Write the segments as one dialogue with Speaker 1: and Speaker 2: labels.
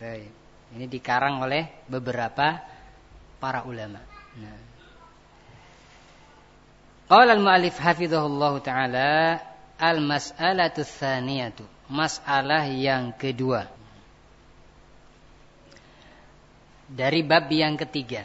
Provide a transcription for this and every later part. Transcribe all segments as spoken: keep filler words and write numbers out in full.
Speaker 1: Ini dikarang oleh beberapa para ulama. Nah. Qala al-mu'allif hafizahullahu ta'ala al-mas'alatu tsaniyatu, masalah yang kedua dari bab yang ketiga.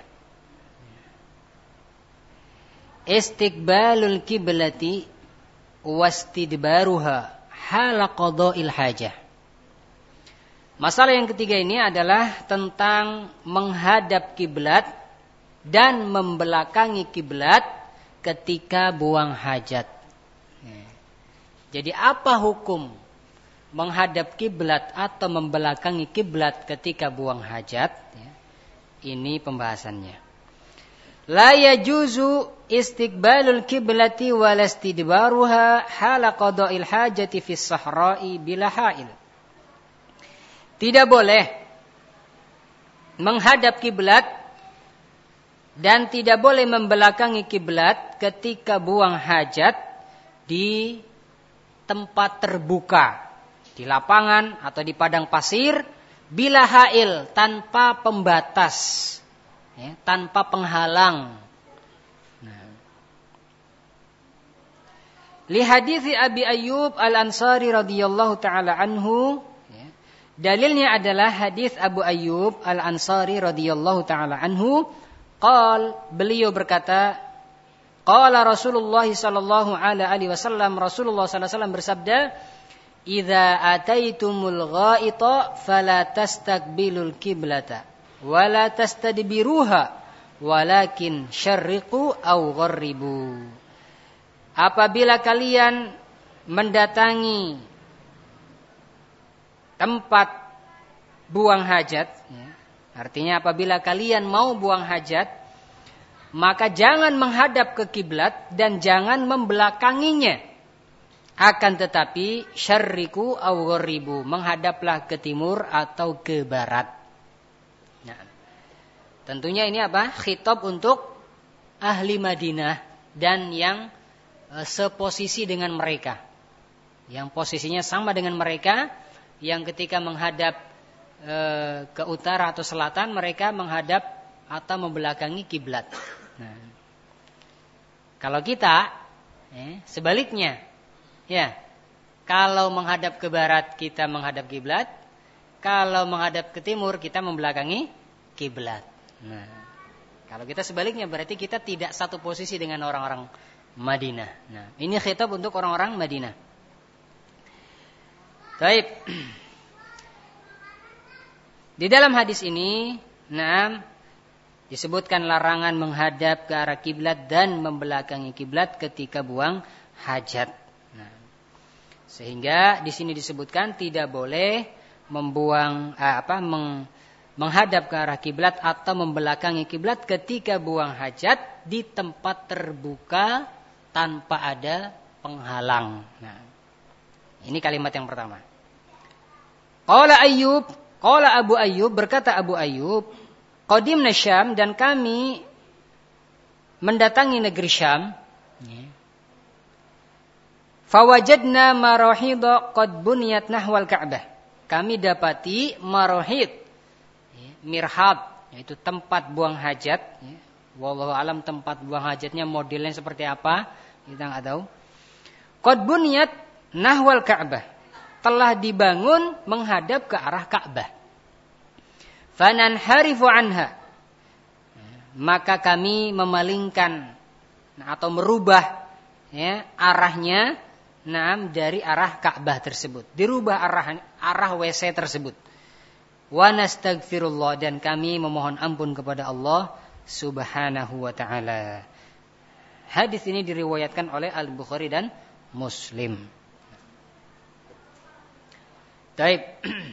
Speaker 1: Istiqbalul kiblati wastidbaruha hala qada'il hajah. Masalah yang ketiga ini adalah tentang menghadap kiblat dan membelakangi kiblat ketika buang hajat. Jadi apa hukum menghadap kiblat atau membelakangi kiblat ketika buang hajat? Ini pembahasannya. La yajuzu istiqbalul kiblati wal istidbaruha hala qada'il hajati fis sahra'i bila ha'il. Tidak boleh menghadap kiblat dan tidak boleh membelakangi kiblat ketika buang hajat di tempat terbuka, di lapangan atau di padang pasir, bila ha'il, tanpa pembatas, ya, tanpa penghalang. Nah. Li hadithi Abi Ayyub Al-Ansari radhiyallahu taala anhu, ya, dalilnya adalah hadis Abu Ayyub Al-Ansari radhiyallahu taala anhu, qal, beliau berkata, qala Rasulullah sallallahu alaihi wasallam, Rasulullah sallallahu alaihi wasallam bersabda, idza ataitumul ghaita fala tastaqbilul kiblata wala tastadbiruha walakin syarriqu aw gharribu. Apabila kalian mendatangi tempat buang hajat, ya, artinya apabila kalian mau buang hajat, maka jangan menghadap ke kiblat dan jangan membelakanginya. Akan tetapi syarriku aw gharibu, menghadaplah ke timur atau ke barat. Nah, tentunya ini apa? Khitab untuk ahli Madinah dan yang e, seposisi dengan mereka. Yang posisinya sama dengan mereka, yang ketika menghadap e, ke utara atau selatan, mereka menghadap atau membelakangi kiblat. Nah, kalau kita eh, sebaliknya, ya, kalau menghadap ke barat kita menghadap kiblat, kalau menghadap ke timur kita membelakangi kiblat. Nah, kalau kita sebaliknya berarti kita tidak satu posisi dengan orang-orang Madinah. Nah, ini khitab untuk orang-orang Madinah. Baik. Di dalam hadis ini, nah, disebutkan larangan menghadap ke arah kiblat dan membelakangi kiblat ketika buang hajat. Nah, sehingga di sini disebutkan tidak boleh membuang eh, apa meng, menghadap ke arah kiblat atau membelakangi kiblat ketika buang hajat di tempat terbuka tanpa ada penghalang. Nah, ini kalimat yang pertama. Qala Ayyub, qala Abu Ayyub, berkata Abu Ayyub, qadimna Syam, dan kami mendatangi negeri Syam. Fawajadna marahidha qad buniyat nahwal Ka'bah. Kami dapati marahid, mirhab, yaitu tempat buang hajat. Wallahu alam tempat buang hajatnya modelnya seperti apa, kita enggak tahu. Qad buniyat nahwal Ka'bah, telah dibangun menghadap ke arah Ka'bah. Fananharifu anha, maka kami memalingkan atau merubah, ya, arahnya, nah, dari arah Ka'bah tersebut, dirubah arah arah W C tersebut. Wa nastaghfirullah, dan kami memohon ampun kepada Allah Subhanahu wa taala. Hadis ini diriwayatkan oleh Al-Bukhari dan Muslim. Baik.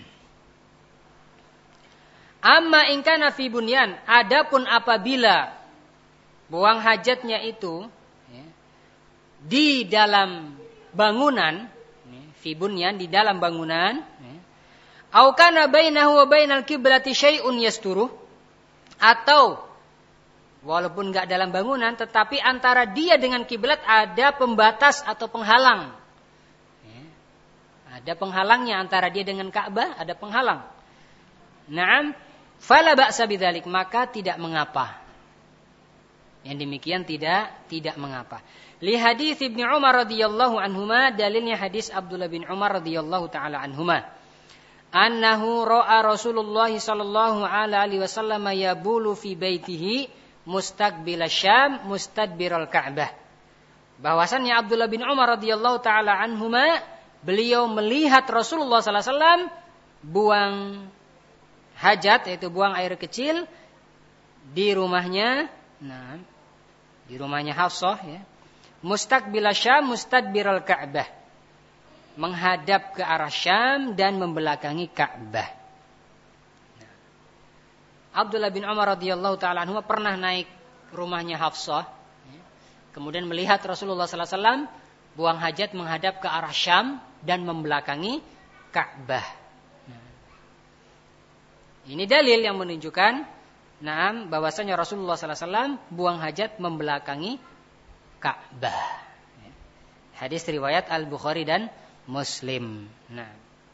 Speaker 1: Amma in kana fi bunyan, adapun apabila buang hajatnya itu, ya, di dalam bangunan, ya, fi bunyan, di dalam bangunan, ya, au kana bainahu wa bainal kiblati syai'un yasturuh, atau walaupun enggak dalam bangunan tetapi antara dia dengan kiblat ada pembatas atau penghalang, ya, ada penghalangnya antara dia dengan Ka'bah, ada penghalang. Naam, fala ba'sa bidzalik, maka tidak mengapa. Yang demikian tidak tidak mengapa. Li hadis Ibnu Umar radhiyallahu anhuma, dalilnya hadis Abdullah bin Umar radhiyallahu taala anhuma. Annahu ra'a Rasulullah sallallahu alaihi wasallam yabulu fi baitihi mustaqbil Syam mustadbiral Ka'bah. Bahwasannya Abdullah bin Umar radhiyallahu taala anhuma, beliau melihat Rasulullah sallallahu alaihi wasallam buang hajat, yaitu buang air kecil di rumahnya, nah, di rumahnya Hafsah ya. Mustaqbil Syam mustadbiral Ka'bah, menghadap ke arah Syam dan membelakangi Ka'bah. Nah, Abdullah bin Umar radhiyallahu taala anhu pernah naik rumahnya Hafsah, ya, kemudian melihat Rasulullah sallallahu alaihi wasallam buang hajat menghadap ke arah Syam dan membelakangi Ka'bah. Nah, ini dalil yang menunjukkan, nah, bahwasanya Rasulullah sallallahu alaihi wasallam buang hajat membelakangi Ka'bah. Ya. Hadis riwayat Al-Bukhari dan Muslim. Nah,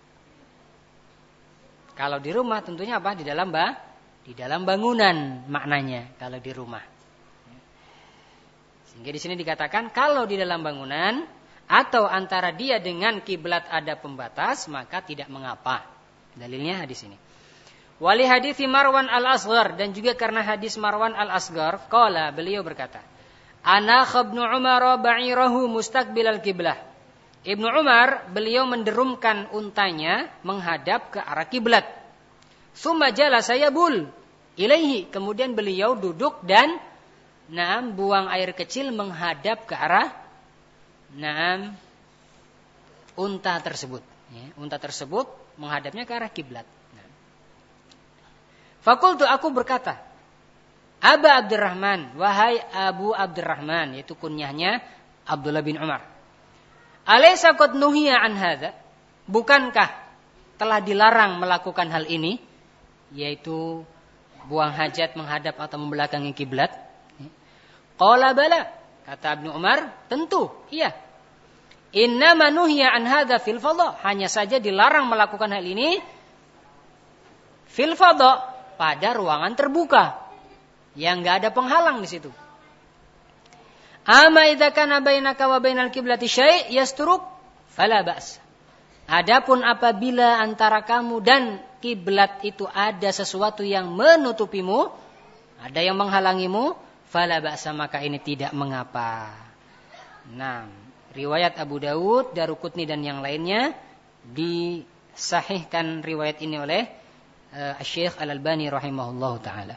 Speaker 1: kalau di rumah tentunya apa? Di dalam bah, di dalam bangunan maknanya kalau di rumah. Sehingga di sini dikatakan kalau di dalam bangunan atau antara dia dengan kiblat ada pembatas, maka tidak mengapa. Dalilnya hadis ini. Wali hadis Marwan al-Asghar, dan juga karena hadis Marwan al-Asghar, qala, beliau berkata, ana khabnu Umar ba'irahu mustaqbilal kiblah. Ibnu Umar, beliau menderumkan untanya menghadap ke arah kiblat. Summa jalasa yabul ilaihi, kemudian beliau duduk dan naam buang air kecil menghadap ke arah naam unta tersebut, ya, unta tersebut menghadapnya ke arah kiblat. Nah. Fakultu, aku berkata, Aba Abdurrahman, wahai Abu Abdurrahman, yaitu kunyahnya Abdullah bin Umar. Alaysa qad nuhiya an hadza? Bukankah telah dilarang melakukan hal ini, yaitu buang hajat menghadap atau membelakangi kiblat? Qala bala, kata Ibnu Umar, tentu, iya. Innama nuhiya an hadza fil fadha, hanya saja dilarang melakukan hal ini fil fadha, pada ruangan terbuka yang enggak ada penghalang di situ. Ama idza kana bainaka wa bainal qiblati syai' yasturuk fala ba's. Adapun apabila antara kamu dan kiblat itu ada sesuatu yang menutupimu, ada yang menghalangimu, fala ba'sa, maka ini tidak mengapa. Nah, riwayat Abu Dawud, Daruqutni dan yang lainnya disahihkan riwayat ini oleh uh, Syekh Al-Albani rahimahullahu taala.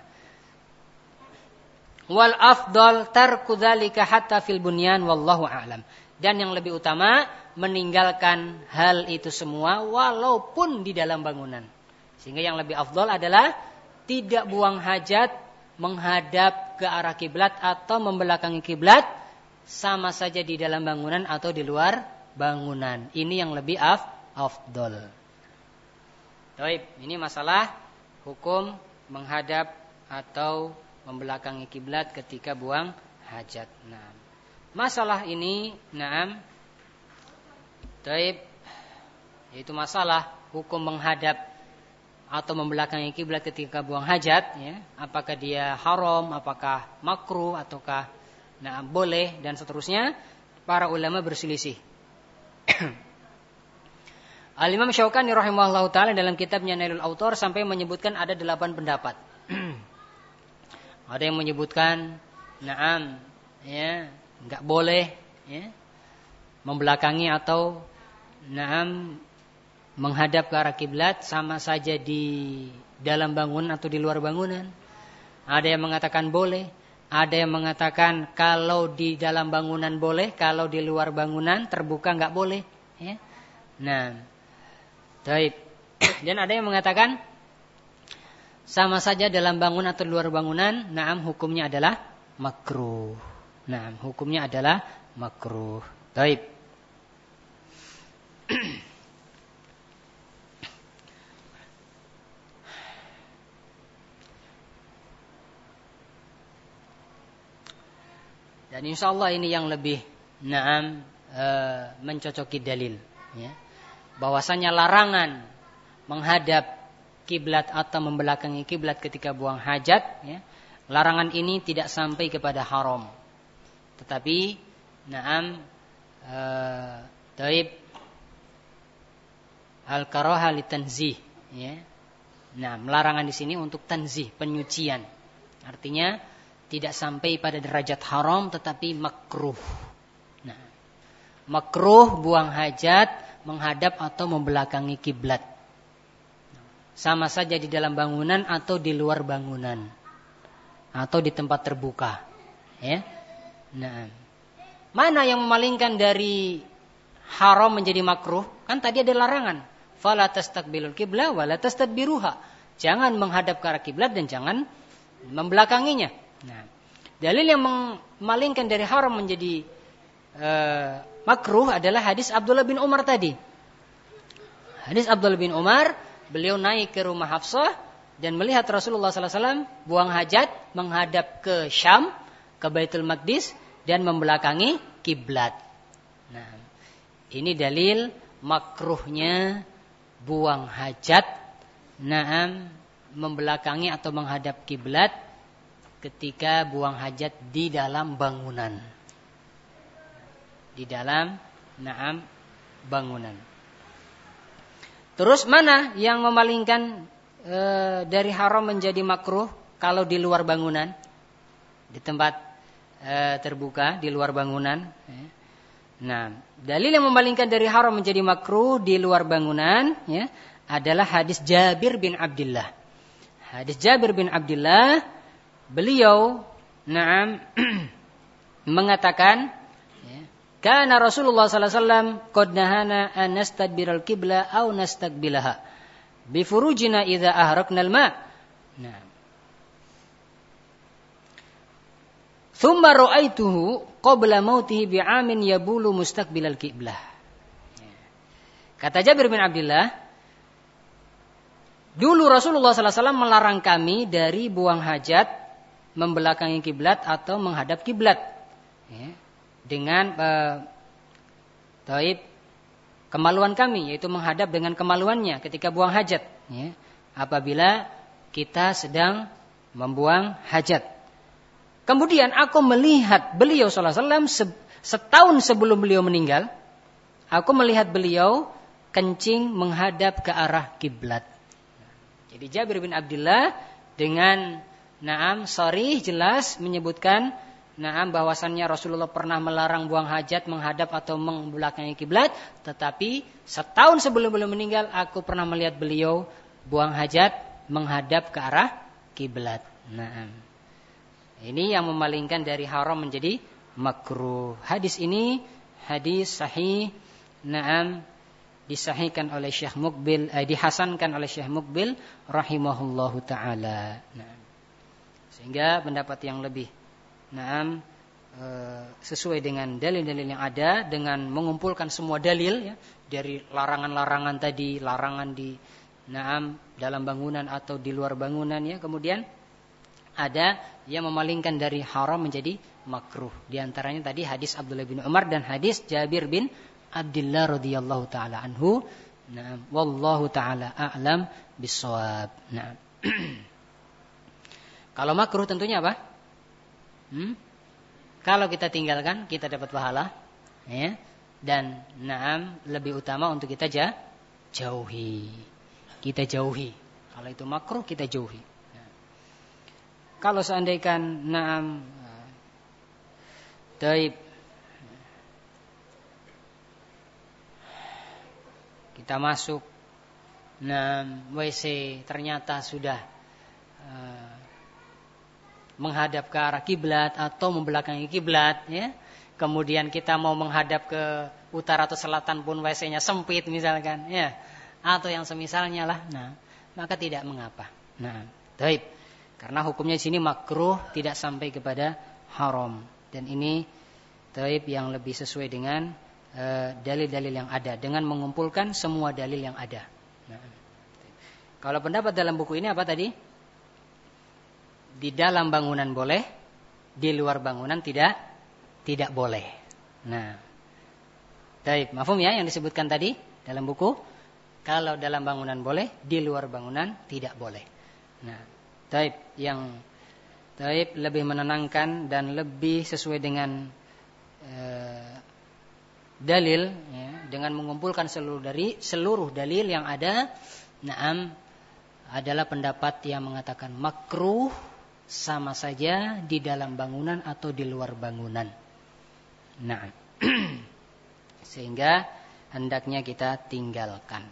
Speaker 1: Wal afdal tarku dzalika hatta fil bunyan wallahu a'lam. Dan yang lebih utama meninggalkan hal itu semua walaupun di dalam bangunan. Sehingga yang lebih afdal adalah tidak buang hajat menghadap ke arah kiblat atau membelakangi kiblat, sama saja di dalam bangunan atau di luar bangunan. Ini yang lebih af afdal. Baik, ini masalah hukum menghadap atau membelakangi kiblat ketika buang hajat. Nah, masalah ini, naam, taib, yaitu masalah hukum menghadap atau membelakangi kiblat ketika buang hajat, ya, apakah dia haram, apakah makruh, ataukah naam boleh dan seterusnya. Para ulama berselisih. Al-Imam Syaukani rahimahullahu taala dalam kitabnya Nailul Autar sampai menyebutkan ada delapan pendapat. Ada yang menyebutkan naam, ya, enggak boleh, ya, membelakangi atau naam menghadap ke arah kiblat, sama saja di dalam bangunan atau di luar bangunan. Ada yang mengatakan boleh, ada yang mengatakan kalau di dalam bangunan boleh, kalau di luar bangunan terbuka enggak boleh, ya. Nah, baik. Dan ada yang mengatakan sama saja dalam bangunan atau luar bangunan, naam hukumnya adalah makruh. Naam hukumnya adalah makruh. Baik. Dan insyaallah ini yang lebih naam e, mencocoki dalil, ya. Bahwasanya larangan menghadap kiblat atau membelakangi kiblat ketika buang hajat, ya, larangan ini tidak sampai kepada haram. Tetapi, na'am, uh, taib al-karaha li tanzih, ya. Nah, larangan di sini untuk tanzih, penyucian. Artinya tidak sampai pada derajat haram tetapi makruh. Nah, makruh buang hajat menghadap atau membelakangi kiblat. Sama saja di dalam bangunan atau di luar bangunan atau di tempat terbuka, ya. Nah, mana yang memalingkan dari haram menjadi makruh? Kan tadi ada larangan. Fala tastaqbilul qiblah wa la tastadbiruha. Jangan menghadap ke arah kiblat dan jangan membelakanginya. Nah, dalil yang memalingkan dari haram menjadi uh, makruh adalah hadis Abdullah bin Umar tadi. Hadis Abdullah bin Umar, beliau naik ke rumah Hafsah dan melihat Rasulullah sallallahu alaihi wasallam buang hajat menghadap ke Syam, ke Baitul Maqdis dan membelakangi kiblat. Nah, ini dalil makruhnya buang hajat, na'am, membelakangi atau menghadap kiblat ketika buang hajat di dalam bangunan. Di dalam, na'am, bangunan. Terus mana yang memalingkan e, dari haram menjadi makruh kalau di luar bangunan? Di tempat e, terbuka, di luar bangunan, ya. Nah, dalil yang memalingkan dari haram menjadi makruh di luar bangunan, ya, adalah hadis Jabir bin Abdullah. Hadis Jabir bin Abdullah, beliau, na'am, mengatakan, ya, kana Rasulullah sallallahu alaihi wasallam qad nahana an nastadbiral qibla aw nastaqbilaha bi furujina idza ahraqna al-ma'. Nah, thumma ra'aituhu qabla mautihi bi'amin yabulu mustaqbilal qiblah. Kata Jabir bin Abdullah, dulu Rasulullah sallallahu alaihi wasallam melarang kami dari buang hajat, membelakangi kiblat atau menghadap kiblat, ya, dengan uh, taib kemaluan kami, yaitu menghadap dengan kemaluannya ketika buang hajat, ya, apabila kita sedang membuang hajat. Kemudian aku melihat beliau sallallahu alaihi wasallam setahun sebelum beliau meninggal, aku melihat beliau kencing menghadap ke arah kiblat. Jadi Jabir bin Abdullah dengan na'am sharih jelas menyebutkan na'am bahwasannya Rasulullah pernah melarang buang hajat menghadap atau membelakangi kiblat, tetapi setahun sebelum beliau meninggal aku pernah melihat beliau buang hajat menghadap ke arah kiblat. Na'am. Ini yang memalingkan dari haram menjadi makruh. Hadis ini hadis sahih, na'am, disahihkan oleh Syekh Muqbil, eh, dihasankan oleh Syekh Muqbil rahimahullahu taala. Nah, sehingga pendapat yang lebih, na'am, eh, sesuai dengan dalil-dalil yang ada, dengan mengumpulkan semua dalil, ya, dari larangan-larangan tadi, larangan di, na'am, dalam bangunan atau di luar bangunan, ya, kemudian ada yang memalingkan dari haram menjadi makruh. Di antaranya tadi hadis Abdullah bin Umar dan hadis Jabir bin Abdullah radhiyallahu taala anhu. Nah, wallahu taala a'lam bissawab. Nah. Kalau makruh tentunya apa? Hmm? Kalau kita tinggalkan kita dapat pahala, ya. Dan na'am lebih utama untuk kita ja, jauhi. Kita jauhi. Kalau itu makruh kita jauhi. Kalau seandainya na'am taib kita masuk na'am W C ternyata sudah uh, menghadap ke arah kiblat atau membelakangi kiblat, ya. Kemudian kita mau menghadap ke utara atau selatan pun W C-nya sempit misalkan, ya. Atau yang semisalnya lah. Nah, maka tidak mengapa. Nah, taib. Karena hukumnya di sini makruh, tidak sampai kepada haram. Dan ini taib yang lebih sesuai dengan uh, dalil-dalil yang ada, dengan mengumpulkan semua dalil yang ada. Nah, kalau pendapat dalam buku ini apa tadi? Di dalam bangunan boleh, di luar bangunan tidak, tidak boleh. Nah, taib, mafhum ya yang disebutkan tadi dalam buku. Kalau dalam bangunan boleh, di luar bangunan tidak boleh. Nah, taib yang taib lebih menenangkan dan lebih sesuai dengan eh, dalil, ya, dengan mengumpulkan seluruh dari seluruh dalil yang ada. Naam, adalah pendapat yang mengatakan makruh sama saja di dalam bangunan atau di luar bangunan. Nah, sehingga hendaknya kita tinggalkan.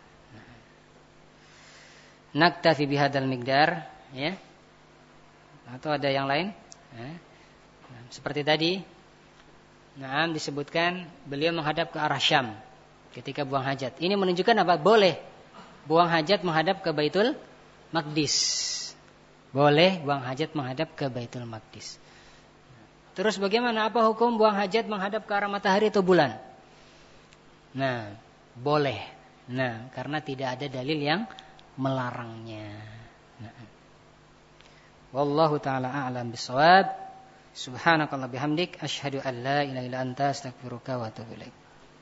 Speaker 1: Naktafi bihadzal miqdar, ya. Atau ada yang lain? Ya. Nah, seperti tadi, nah, disebutkan beliau menghadap ke arah Syam ketika buang hajat. Ini menunjukkan apa? Boleh buang hajat menghadap ke Baitul Maqdis. Boleh buang hajat menghadap ke Baitul Maqdis. Terus bagaimana? Apa hukum buang hajat menghadap ke arah matahari atau bulan? Nah, boleh. Nah, karena tidak ada dalil yang melarangnya. Nah. Wallahu ta'ala a'lam bishawab. Subhanakallah bihamdik asyhadu an la ilaha illa anta astaghfiruka wa atubu ilaik.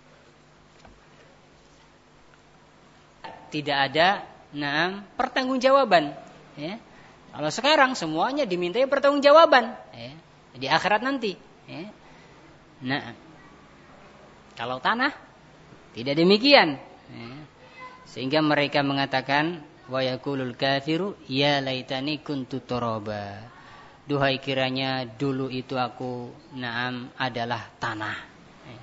Speaker 1: Tidak ada nah pertanggungjawaban, ya. Kalau sekarang semuanya dimintai pertanggungjawaban, ya, di akhirat nanti, ya. Nah, kalau tanah tidak demikian, ya. Sehingga mereka mengatakan wa yaqulul kafiru ya laitani kuntu turaba. Duhai kiranya dulu itu aku naam adalah tanah. Ya.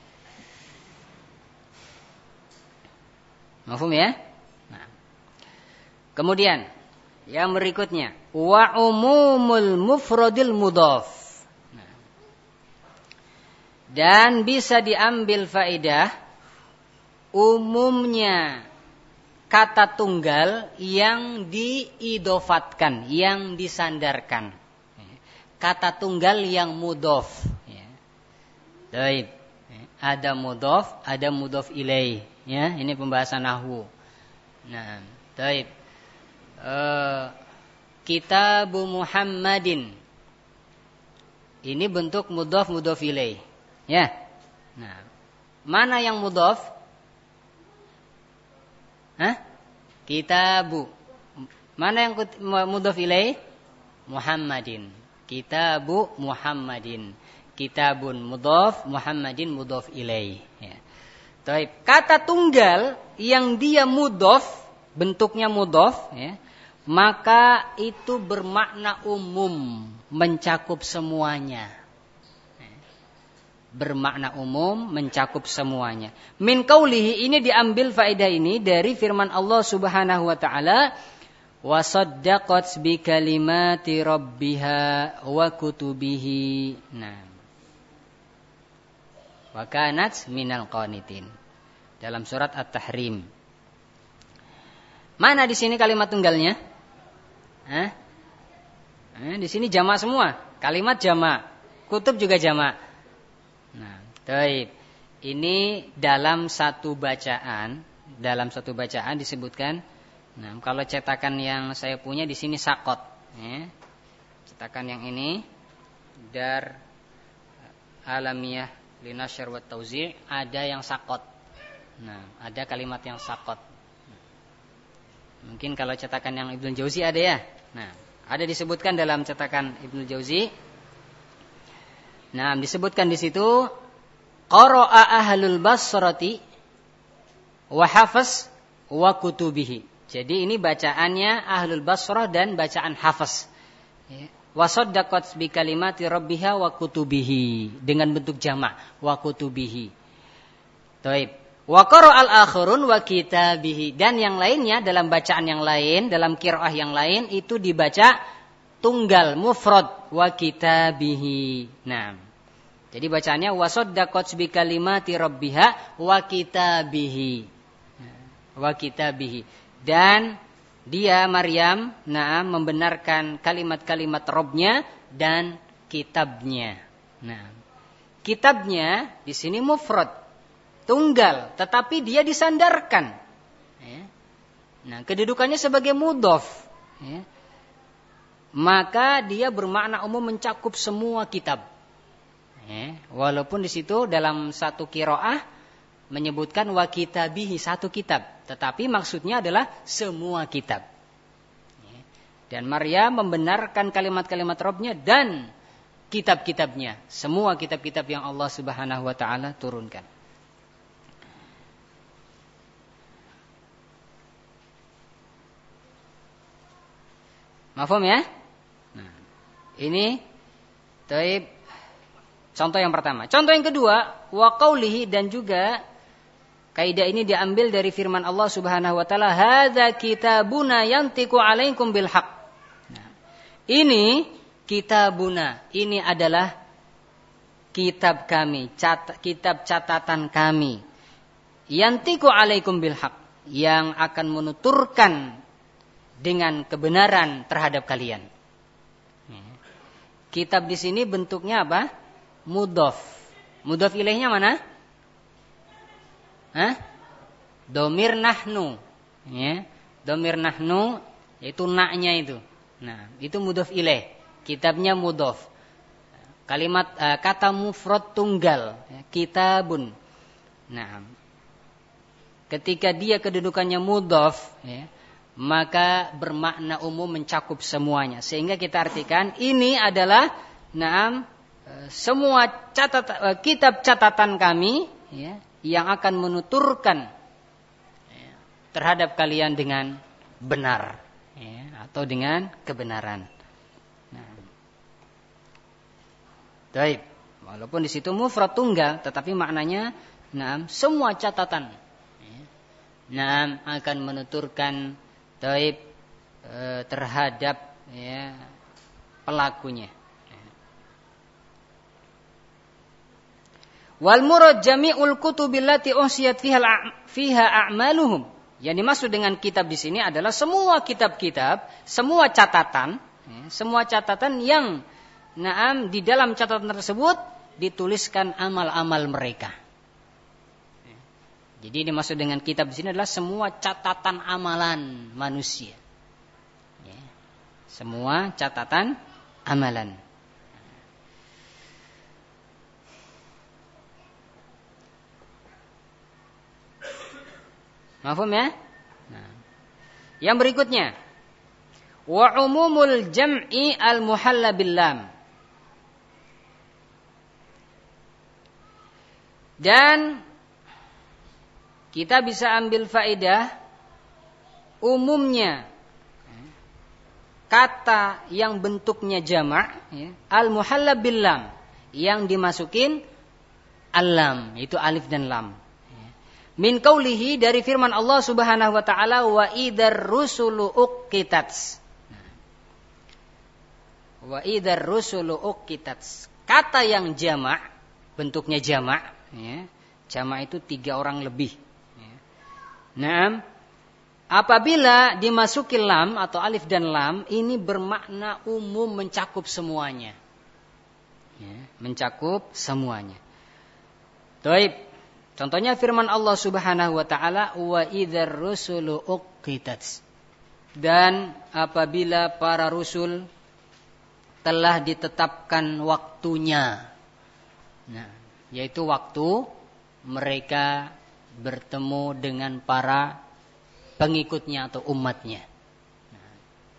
Speaker 1: Mafhum ya? Nah. Kemudian yang berikutnya wa umumul mufradil mudhaf. Nah. Dan bisa diambil faedah umumnya kata tunggal yang diidofatkan, yang disandarkan. Kata tunggal yang mudhaf. Baik. Ada mudhaf, ada mudhaf ilaih. Ya, ini pembahasan nahwu. Nah, baik. Uh, Kitabu Muhammadin. Ini bentuk mudhaf mudhaf ilaih. Ya. Nah, mana yang mudhaf? Hah? Kitabu. Mana yang mudhaf ilaih? Muhammadin. Kitabu Muhammadin. Kitabun mudhaf, Muhammadin mudhaf ilaih. Ya. Baik. Kata tunggal yang dia mudhaf, bentuknya mudhaf, ya, maka itu bermakna umum, mencakup semuanya. Bermakna umum, mencakup semuanya. Min qaulihi, ini diambil faedah ini dari firman Allah Subhanahu wa taala, wa saddaqat bi kalimati rabbiha wa kutubihi. Nah. Wa kanat minal qanitin. Dalam surat At-Tahrim. Mana di sini kalimat tunggalnya? Hah? Eh, di sini jamak semua. Kalimat jamak. Kutub juga jamak. Nah, baik. Ini dalam satu bacaan, dalam satu bacaan disebutkan. Nah, kalau cetakan yang saya punya di sini sakot. Ya. Cetakan yang ini Dar Alamiyah Linasyr wa Tauzi' ada yang sakot. Nah, ada kalimat yang sakot. Mungkin kalau cetakan yang Ibnu Jauzi ada ya. Nah, ada disebutkan dalam cetakan Ibnu Jauzi. Nah, disebutkan di situ qara'a ahlul basrati wa hafaz wa kutubihi. Jadi ini bacaannya ahlul basrah dan bacaan hafaz. Ya. Wa saddaqat bi kalimati rabbiha wa kutubihi dengan bentuk jamak wa kutubihi. Baik. Wa qara'al akhirun wa kitabihi, dan yang lainnya dalam bacaan yang lain, dalam qiraah yang lain itu dibaca tunggal mufrad wa kitabihi. Nah. Jadi bacaannya wa saddaqat bi kalimati rabbiha wa kitabihi. Wa kitabihi. Dan dia Maryam nah membenarkan kalimat-kalimat Rabbnya dan kitabnya. Nah, kitabnya di sini mufrad, tunggal, tetapi dia disandarkan. Ya. Nah, kedudukannya sebagai mudhaf. Ya. Maka dia bermakna umum, mencakup semua kitab. Ya. Walaupun di situ dalam satu qiraah menyebutkan wa kitabihi, satu kitab. tetapi maksudnya adalah semua kitab. Dan Maryam membenarkan kalimat-kalimat Rabbnya dan kitab-kitabnya, semua kitab-kitab yang Allah Subhanahu wa taala turunkan. Mafhum ya? Nah, ini taib contoh yang pertama. Contoh yang kedua, wa qaulihi, dan juga kaidah ini diambil dari firman Allah Subhanahu wa taala, hadza kitabuna yantiqu 'alaikum bil haqq. Nah, ini kitabuna, ini adalah kitab kami, cat, kitab catatan kami. Yantiqu 'alaikum bil haqq, yang akan menuturkan dengan kebenaran terhadap kalian. Kitab di sini bentuknya apa? Mudhof. Mudhof ilaihnya mana? Hah? Domir nahnu. Ya. Domir nahnu yaitu naknya itu. Nah, itu mudhof ilaih. Kitabnya mudhof. Kalimat uh, kata mufrad tunggal, ya, kitabun. Nah, ketika dia kedudukannya mudhof, ya, maka bermakna umum, mencakup semuanya. Sehingga kita artikan ini adalah naam semua catatan, kitab catatan kami, ya, yang akan menuturkan, ya, terhadap kalian dengan benar, ya, atau dengan kebenaran. Nah, baik, walaupun di situ mufrad tunggal, tetapi maknanya naam semua catatan, ya, naam akan menuturkan taib e, terhadap, ya, pelakunya. Wal murad jami'ul kutubil lati unsiyat fiha fiha a'maluhum. Yang dimaksud dengan kitab di sini adalah semua kitab-kitab, semua catatan, ya, semua catatan yang naam di dalam catatan tersebut dituliskan amal-amal mereka. Jadi dimaksud dengan kitab di sini adalah semua catatan amalan manusia. Ya. Semua catatan amalan. Mafhum ya? Nah. Yang berikutnya, wa umumul jam'i al-muhalla bil lam. Dan kita bisa ambil faedah umumnya kata yang bentuknya jamak, ya, al-muhalla bil lam, yang dimasukin al-lam, itu alif dan lam. Ya. Min qaulihi, dari firman Allah Subhanahu wa taala, wa idar rusulu uqitat. Wa idar rusulu uqitat. Kata yang jamak, bentuknya jamak, ya. Jamak itu tiga orang lebih. Nah, apabila dimasuki lam atau alif dan lam, ini bermakna umum, mencakup semuanya. Ya, mencakup semuanya. Taib. Contohnya firman Allah Subhanahu wa taala, wa idzar rusulu uqitat. Dan apabila para rasul telah ditetapkan waktunya. Nah, yaitu waktu mereka bertemu dengan para pengikutnya atau umatnya. Nah.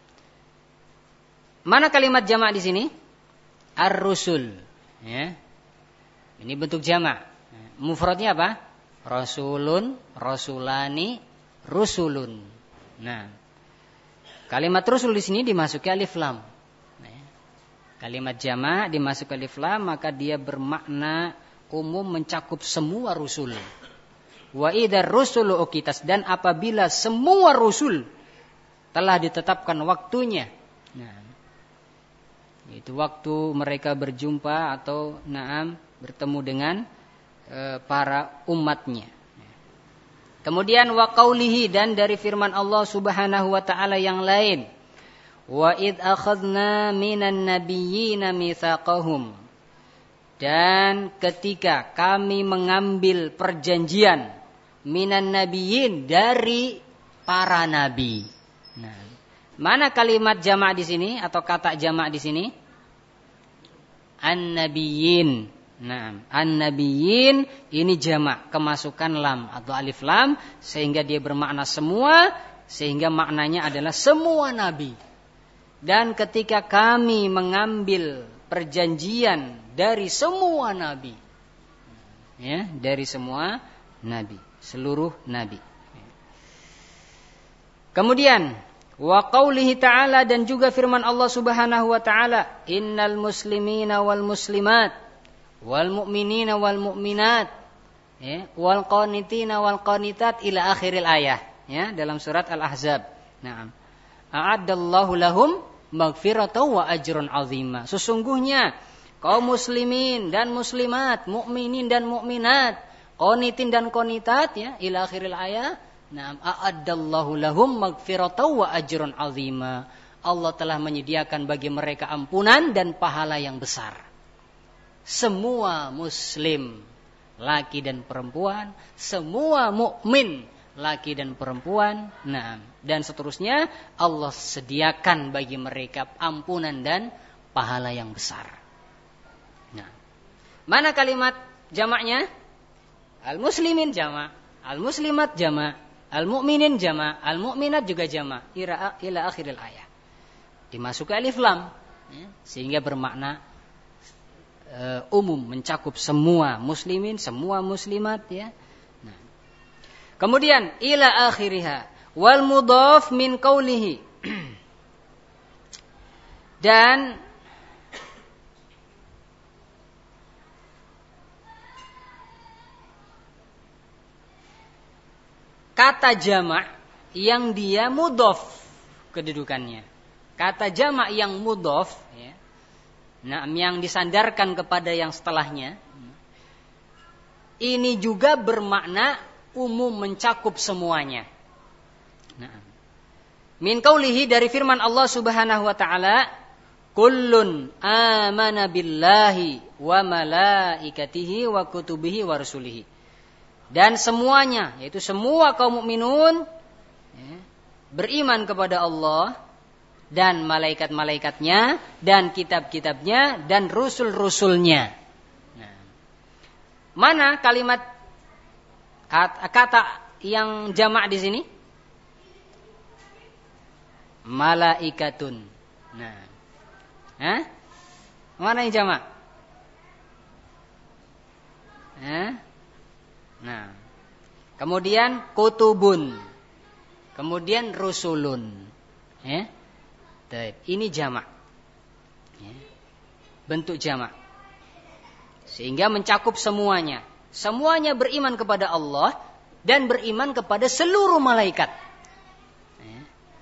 Speaker 1: Mana kalimat jamak di sini? Ar-rusul. Ya. Ini bentuk jamak. Mufradnya apa? Rasulun, rasulani, rusulun. Nah, kalimat rusul di sini dimasuki alif lam. Nah, kalimat jamak dimasuki alif lam, maka dia bermakna umum, mencakup semua rusul. Wa idar rusulu uqitas, dan apabila semua rusul telah ditetapkan waktunya. Nah, itu waktu mereka berjumpa atau naam bertemu dengan e, para umatnya. Kemudian wa qaulihi, dan dari firman Allah Subhanahu wa taala yang lain, wa id akhadna minan nabiyyina mitsaqahum, dan ketika kami mengambil perjanjian minan nabiyyin, dari para nabi. Nah, mana kalimat jamak di sini atau kata jamak di sini? An-nabiyyin. Nah, an-nabiyyin ini jamak, kemasukan lam atau alif lam sehingga dia bermakna semua, sehingga maknanya adalah semua nabi. Dan ketika kami mengambil perjanjian dari semua nabi, ya, dari semua nabi, seluruh nabi. Kemudian wa qaulihi ta'ala, dan juga firman Allah Subhanahu wa taala, innal muslimina wal muslimat wal mu'minina wal mu'minat, ya, wal qanitina wal qanitat ila akhiril ayah, ya, dalam surat Al-Ahzab. Naam. A'addallahu lahum maghfiratan wa ajrun 'azima. Sesungguhnya kaum muslimin dan muslimat, mukminin dan mukminat, qanitin dan qanitat, ya, ila akhiril ayah. Naam, a'addallahu lahum maghfiratan wa ajrun 'azima. Allah telah menyediakan bagi mereka ampunan dan pahala yang besar. Semua muslim, laki dan perempuan, semua mukmin, laki dan perempuan, nah, dan seterusnya, Allah sediakan bagi mereka ampunan dan pahala yang besar. Nah, mana kalimat jamaknya? Al-muslimin jamak, al-muslimat jamak, al-mu'minin jamak, al-mu'minat juga jamak, ila, ila akhiril ayat. Dimasuki alif lam, ya, sehingga bermakna Uh, umum, mencakup semua muslimin, semua muslimat, ya. Nah. Kemudian ila akhiriha wal mudhaf min qawlihi. Dan kata jamak yang dia mudhaf kedudukannya. Kata jamak yang mudhaf, ya, nah, yang disandarkan kepada yang setelahnya, ini juga bermakna umum, mencakup semuanya. Nah, min qaulihi, dari firman Allah Subhanahu wa taala, kullun amana billahi wa malaikatihi wa kutubihi wa rusulihi. Dan semuanya, yaitu semua kaum mukminun, ya, beriman kepada Allah dan malaikat-malaikatnya, dan kitab-kitabnya, dan rusul-rusulnya. Nah, mana kalimat kata yang jamak di sini? Malaikatun. Nah, Hah? Mana yang jamak? Hah? Nah, kemudian kutubun, kemudian rusulun, ya. Ini jamak, ya, bentuk jamak, sehingga mencakup semuanya. Semuanya beriman kepada Allah dan beriman kepada seluruh malaikat, ya,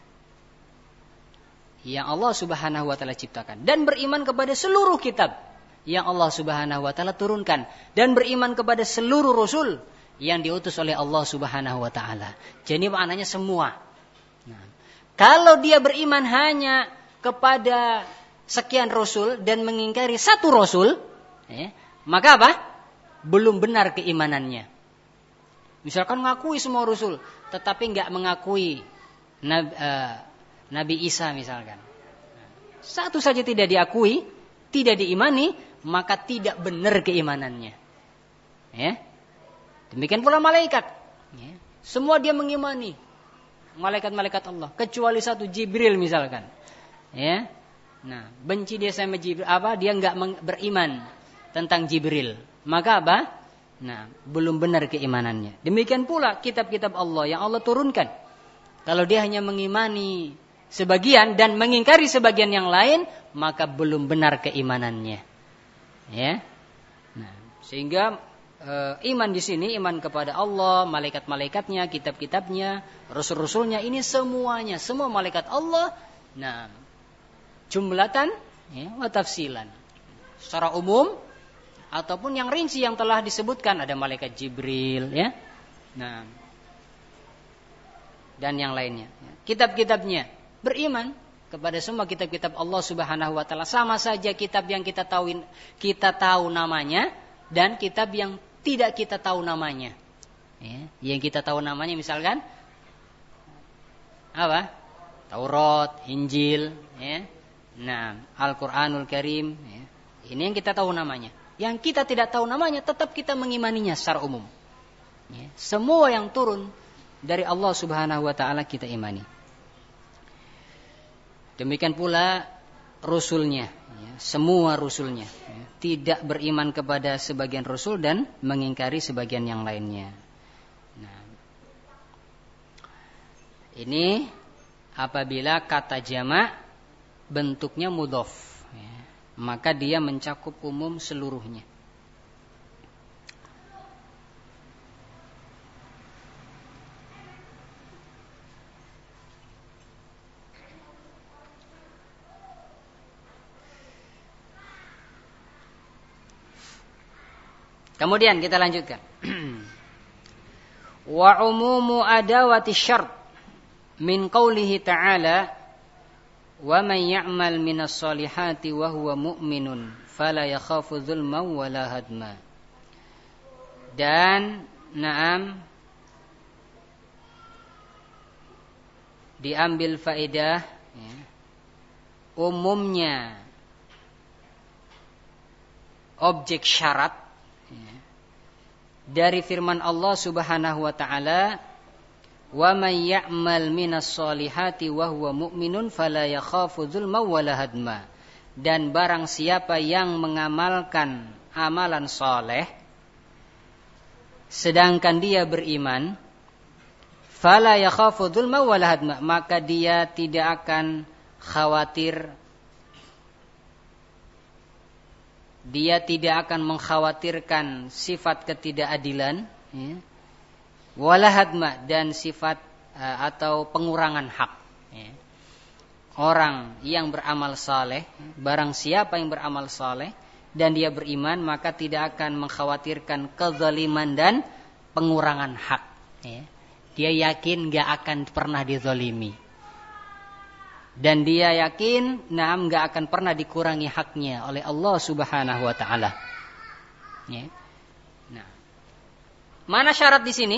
Speaker 1: yang Allah Subhanahu wa taala ciptakan, dan beriman kepada seluruh kitab yang Allah Subhanahu wa taala turunkan, dan beriman kepada seluruh rasul yang diutus oleh Allah Subhanahu wa taala. Jadi maknanya semua. Nah, kalau dia beriman hanya kepada sekian rasul dan mengingkari satu rasul, ya, maka apa? Belum benar keimanannya. Misalkan mengakui semua rasul, tetapi nggak mengakui Nabi, uh, Nabi Isa misalkan. Satu saja tidak diakui, tidak diimani, maka tidak benar keimanannya. Ya. Demikian pula malaikat. Ya. Semua dia mengimani malaikat-malaikat Allah, kecuali satu, Jibril misalkan. Ya. Nah, benci dia sama Jibril, apa? Dia enggak beriman tentang Jibril. Maka apa? Nah, belum benar keimanannya. Demikian pula kitab-kitab Allah yang Allah turunkan. Kalau dia hanya mengimani sebagian dan mengingkari sebagian yang lain, maka belum benar keimanannya. Ya. Nah, sehingga iman di sini, iman kepada Allah, malaikat-malaikatnya, kitab-kitabnya, rasul-rasulnya, ini semuanya, semua malaikat Allah. Nah, jumlatan, ya, wa tafsilan, secara umum ataupun yang rinci yang telah disebutkan, ada malaikat Jibril, ya, nah, dan yang lainnya. Kitab-kitabnya, beriman kepada semua kitab-kitab Allah Subhanahu wa taala, sama saja kitab yang kita tahu kita tahu namanya dan kitab yang tidak kita tahu namanya. Ya, yang kita tahu namanya misalkan apa? Taurat, Injil, ya. Nah, Al-Qur'anul Karim, ya. Ini yang kita tahu namanya. yang kita tidak tahu namanya, tetap kita mengimaninya secara umum. Ya, semua yang turun dari Allah Subhanahu wa taala kita imani. Demikian pula Rasulnya, ya, semua Rasulnya, ya, tidak beriman kepada sebagian Rasul dan mengingkari sebagian yang lainnya. Nah, ini apabila kata jama' bentuknya mudhof, ya, maka dia mencakup umum seluruhnya. Kemudian kita lanjutkan. Wa umumu adawati syart min qawlihi ta'ala wa man ya'mal minas solihati wa huwa mu'minun fala yakhafu zulman wa la hadma. Dan na'am diambil faedah, ya, umumnya objek syarat, ya, dari firman Allah Subhanahu wa taala, wa may ya'mal minas solihati wa huwa mu'minun fala yakhafu zulma wala hadma. Dan barang siapa yang mengamalkan amalan soleh sedangkan dia beriman, fala yakhafu zulma wala hadma, maka dia tidak akan khawatir, dia tidak akan mengkhawatirkan sifat ketidakadilan, ya, wala hadma, dan sifat uh, atau pengurangan hak, ya. Orang yang beramal saleh, barang siapa yang beramal saleh dan dia beriman, maka tidak akan mengkhawatirkan kezaliman dan pengurangan hak, ya. Dia yakin gak akan pernah dizalimi, dan dia yakin naam gak akan pernah dikurangi haknya oleh Allah Subhanahu wa taala, ya. Nah, mana syarat di sini?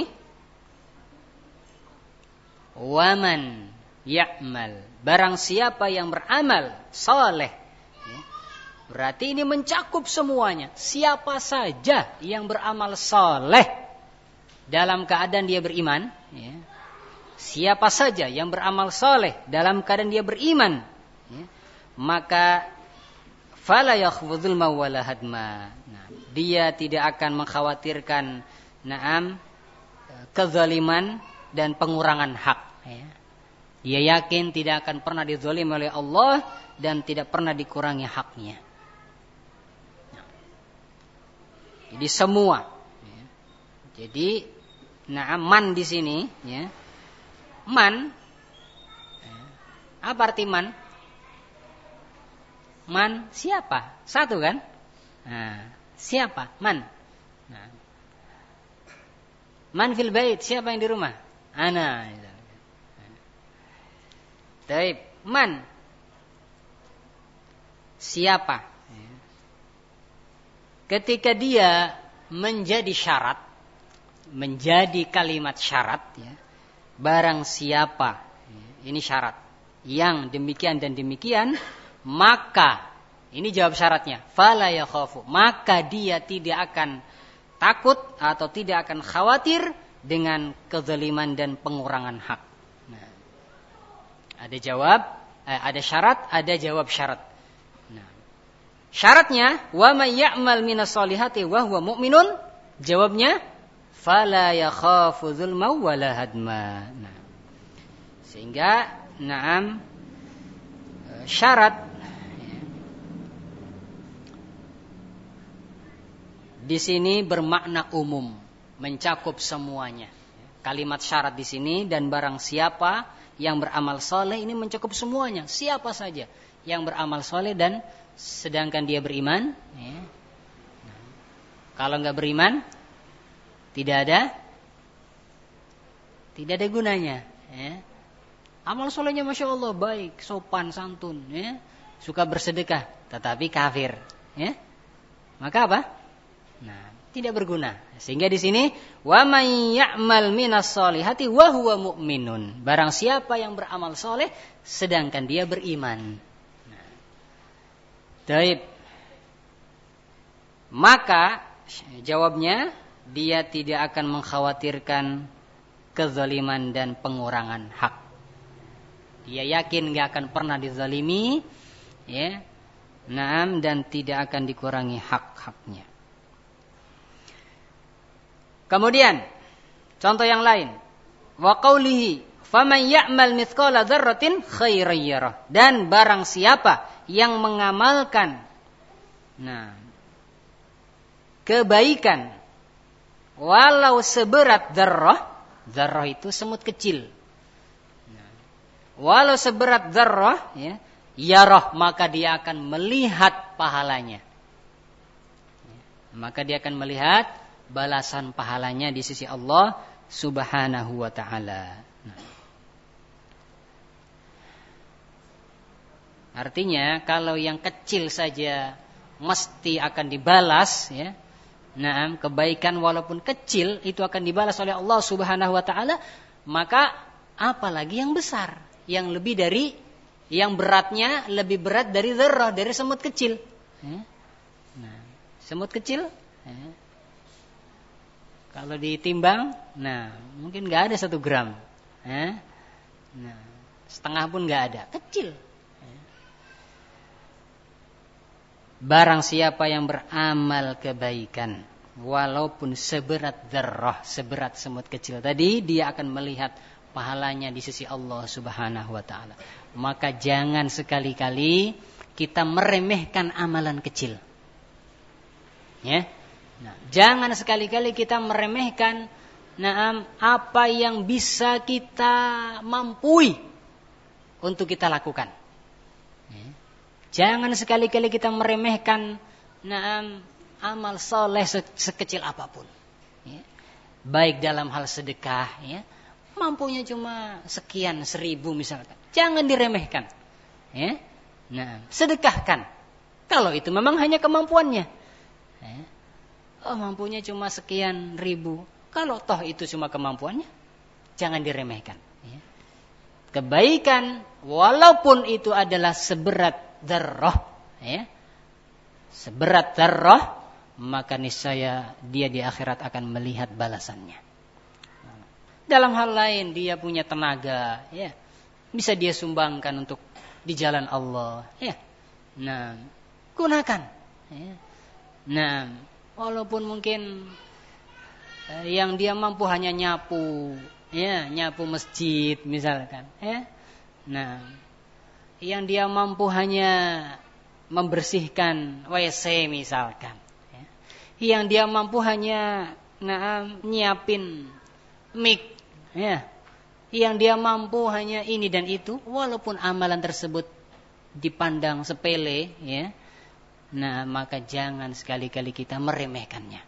Speaker 1: Waman ya'mal, barang siapa yang beramal saleh, ya. Berarti ini mencakup semuanya. Siapa saja yang beramal saleh dalam keadaan dia beriman, ya. Siapa saja yang beramal saleh dalam keadaan dia beriman, ya, maka fala yakhfu zulma wala hadma. Nah, dia tidak akan mengkhawatirkan na'am kezaliman dan pengurangan hak, ya. Dia yakin tidak akan pernah dizalim oleh Allah dan tidak pernah dikurangi haknya. Nah, jadi semua, ya. Jadi na'am man di sini, ya. Man, apa arti man? Man siapa? Satu kan? Nah, siapa? Man. Nah. Man fil bait, siapa yang di rumah? Ana. Taib, man. Siapa? Ketika dia menjadi syarat, menjadi kalimat syarat, ya. Barang siapa, ini syarat, yang demikian dan demikian, maka, ini jawab syaratnya, fala yakhafu, maka dia tidak akan takut atau tidak akan khawatir dengan kezaliman dan pengurangan hak. Nah, ada jawab, eh, ada syarat, ada jawab syarat. Nah, syaratnya, wa may ya'mal minas solihati wa huwa mu'minun, jawabnya fala yakhafu zulma wala hadma. Nah, sehingga na'am syarat, ya, di sini bermakna umum, mencakup semuanya. Kalimat syarat di sini dan barang siapa yang beramal soleh ini mencakup semuanya. Siapa saja yang beramal soleh dan sedangkan dia beriman, ya. Nah, kalau nggak beriman, tidak ada, tidak ada gunanya, ya. Amal solehnya masya Allah baik, sopan santun, ya. Suka bersedekah, tetapi kafir, ya. Maka apa? Nah, tidak berguna. Sehingga di sini, wa may ya'mal minas solihati wa huwa mu'minun. Barang siapa yang beramal soleh, sedangkan dia beriman. Nah, taib. maka jawabnya dia tidak akan mengkhawatirkan kezaliman dan pengurangan hak. Dia yakin gak akan pernah dizalimi, ya, naam, dan tidak akan dikurangi hak-haknya. Kemudian contoh yang lain, wa qaulihi faman ya'mal mithqala dzarratin khairan yarah, dan barang siapa yang mengamalkan nah kebaikan walau seberat dzarrah, dzarrah itu semut kecil. Nah, walau seberat dzarrah, ya, yarah, maka dia akan melihat pahalanya. Maka dia akan melihat balasan pahalanya di sisi Allah Subhanahu wa ta'ala. Nah. Artinya kalau yang kecil saja mesti akan dibalas, ya. Nah, kebaikan walaupun kecil itu akan dibalas oleh Allah Subhanahu wa ta'ala, maka apalagi yang besar, yang lebih dari, yang beratnya lebih berat dari dzarrah, dari semut kecil. Nah, semut kecil, ya, kalau ditimbang, nah mungkin nggak ada satu gram, ya. Nah setengah pun nggak ada, kecil. Barang siapa yang beramal kebaikan walaupun seberat dzarrah, seberat semut kecil tadi, dia akan melihat pahalanya di sisi Allah Subhanahu wa ta'ala. Maka jangan sekali-kali kita meremehkan amalan kecil, ya. Nah, jangan sekali-kali kita meremehkan nah, apa yang bisa kita mampu untuk kita lakukan. Ya. Jangan sekali-kali kita meremehkan nah, amal soleh sekecil apapun. Ya. Baik dalam hal sedekah, ya, mampunya cuma sekian seribu misalkan, jangan diremehkan. Ya. Nah, sedekahkan. Kalau itu memang hanya kemampuannya. Ya. Oh, mampunya cuma sekian ribu. Kalau toh itu cuma kemampuannya, jangan diremehkan. Ya. Kebaikan walaupun itu adalah seberat dzarrah, ya, seberat dzarrah, maka niscaya dia di akhirat akan melihat balasannya. Dalam hal lain dia punya tenaga, ya, bisa dia sumbangkan untuk di jalan Allah, ya. Nah, gunakan. Ya. Nah, walaupun mungkin eh, yang dia mampu hanya nyapu, ya, nyapu masjid misalkan, ya. Nah, yang dia mampu hanya membersihkan W C misalkan, ya. Yang dia mampu hanya nah, nyiapin mic, ya. Yang dia mampu hanya ini dan itu, walaupun amalan tersebut dipandang sepele, ya. Nah, maka jangan sekali-kali kita meremehkannya.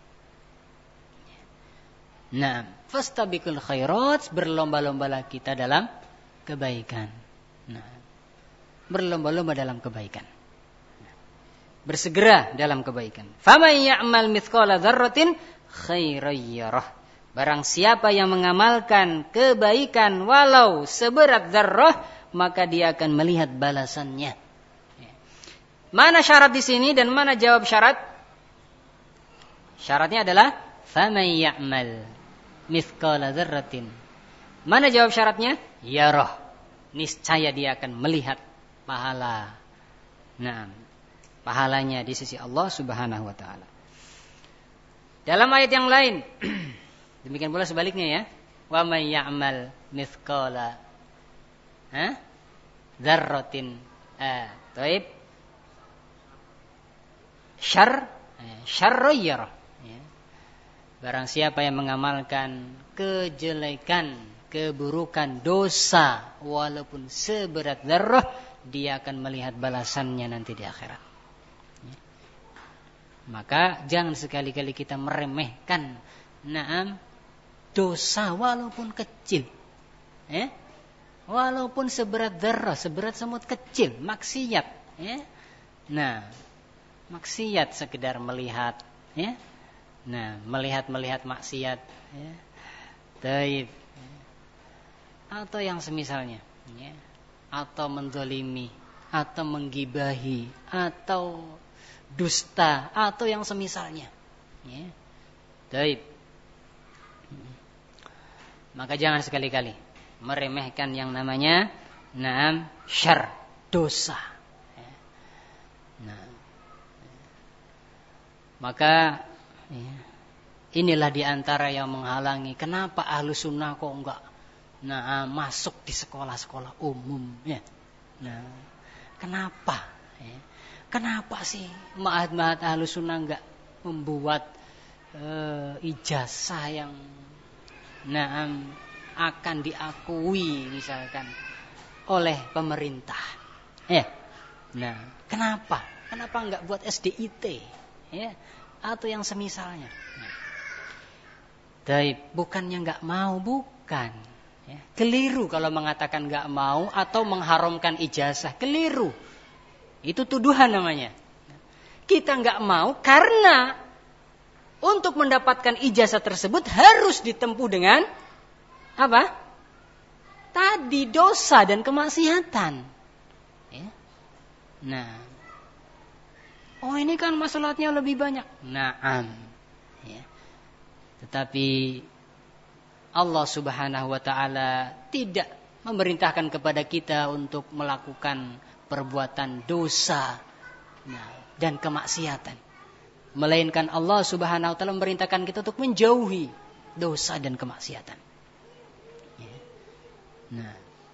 Speaker 1: Nah, fastabiqul khairat, berlomba-lombalah kita dalam kebaikan. Nah, berlomba-lomba dalam kebaikan. Bersegera dalam kebaikan. Faman ya'mal mithqala dzarratin khairan yarah. Barang siapa yang mengamalkan kebaikan walau seberat dzarrah, maka dia akan melihat balasannya. Mana syarat di sini dan mana jawab syarat? Syaratnya adalah faman ya'mal mithqala dzarratin. Mana jawab syaratnya? Yarah. Niscaya dia akan melihat pahala. Nah, pahalanya di sisi Allah Subhanahu wa taala. Dalam ayat yang lain, demikian pula sebaliknya, ya. Wa may ya'mal mithqala ha? dzarratin. Ah, baik. Syarr, syarra yarah. Ya. Barang siapa yang mengamalkan kejelekan, keburukan, dosa, walaupun seberat dzarrah, dia akan melihat balasannya nanti di akhirat. Ya. Maka jangan sekali-kali kita meremehkan naam dosa walaupun kecil. Ya. Walaupun seberat dzarrah, seberat semut kecil, maksiat, ya. Nah, maksiat sekedar melihat, ya. Nah, melihat-melihat maksiat, ya. Taib. Atau yang semisalnya, ya. Atau menzalimi, atau menggibahi, atau dusta atau yang semisalnya. Ya. Baik. Maka jangan sekali-kali meremehkan yang namanya naam syarr, dosa. Ya. Nah. Maka ya, inilah diantara yang menghalangi. Kenapa ahlu sunnah kok enggak nah, masuk di sekolah-sekolah umum? Ya. Nah, kenapa? Ya. Kenapa sih ma'had-ma'had ahlu sunnah enggak membuat uh, ijazah yang nah, akan diakui misalkan oleh pemerintah? Ya. Nah, kenapa? Kenapa enggak buat S D I T? Ya. Atau yang semisalnya. Nah. Tapi bukannya enggak mau, bukan. Ya. Keliru kalau mengatakan enggak mau atau mengharamkan ijazah. Keliru. Itu tuduhan namanya. Kita enggak mau karena untuk mendapatkan ijazah tersebut harus ditempuh dengan apa? Tadi dosa dan kemaksiatan. Ya. Nah. Oh ini kan masalahnya lebih banyak. Naam. Ya. Tetapi Allah Subhanahu wa taala tidak memerintahkan kepada kita untuk melakukan perbuatan dosa nah, dan kemaksiatan. Melainkan Allah Subhanahu wa taala memerintahkan kita untuk menjauhi dosa dan kemaksiatan. Ya. Nah.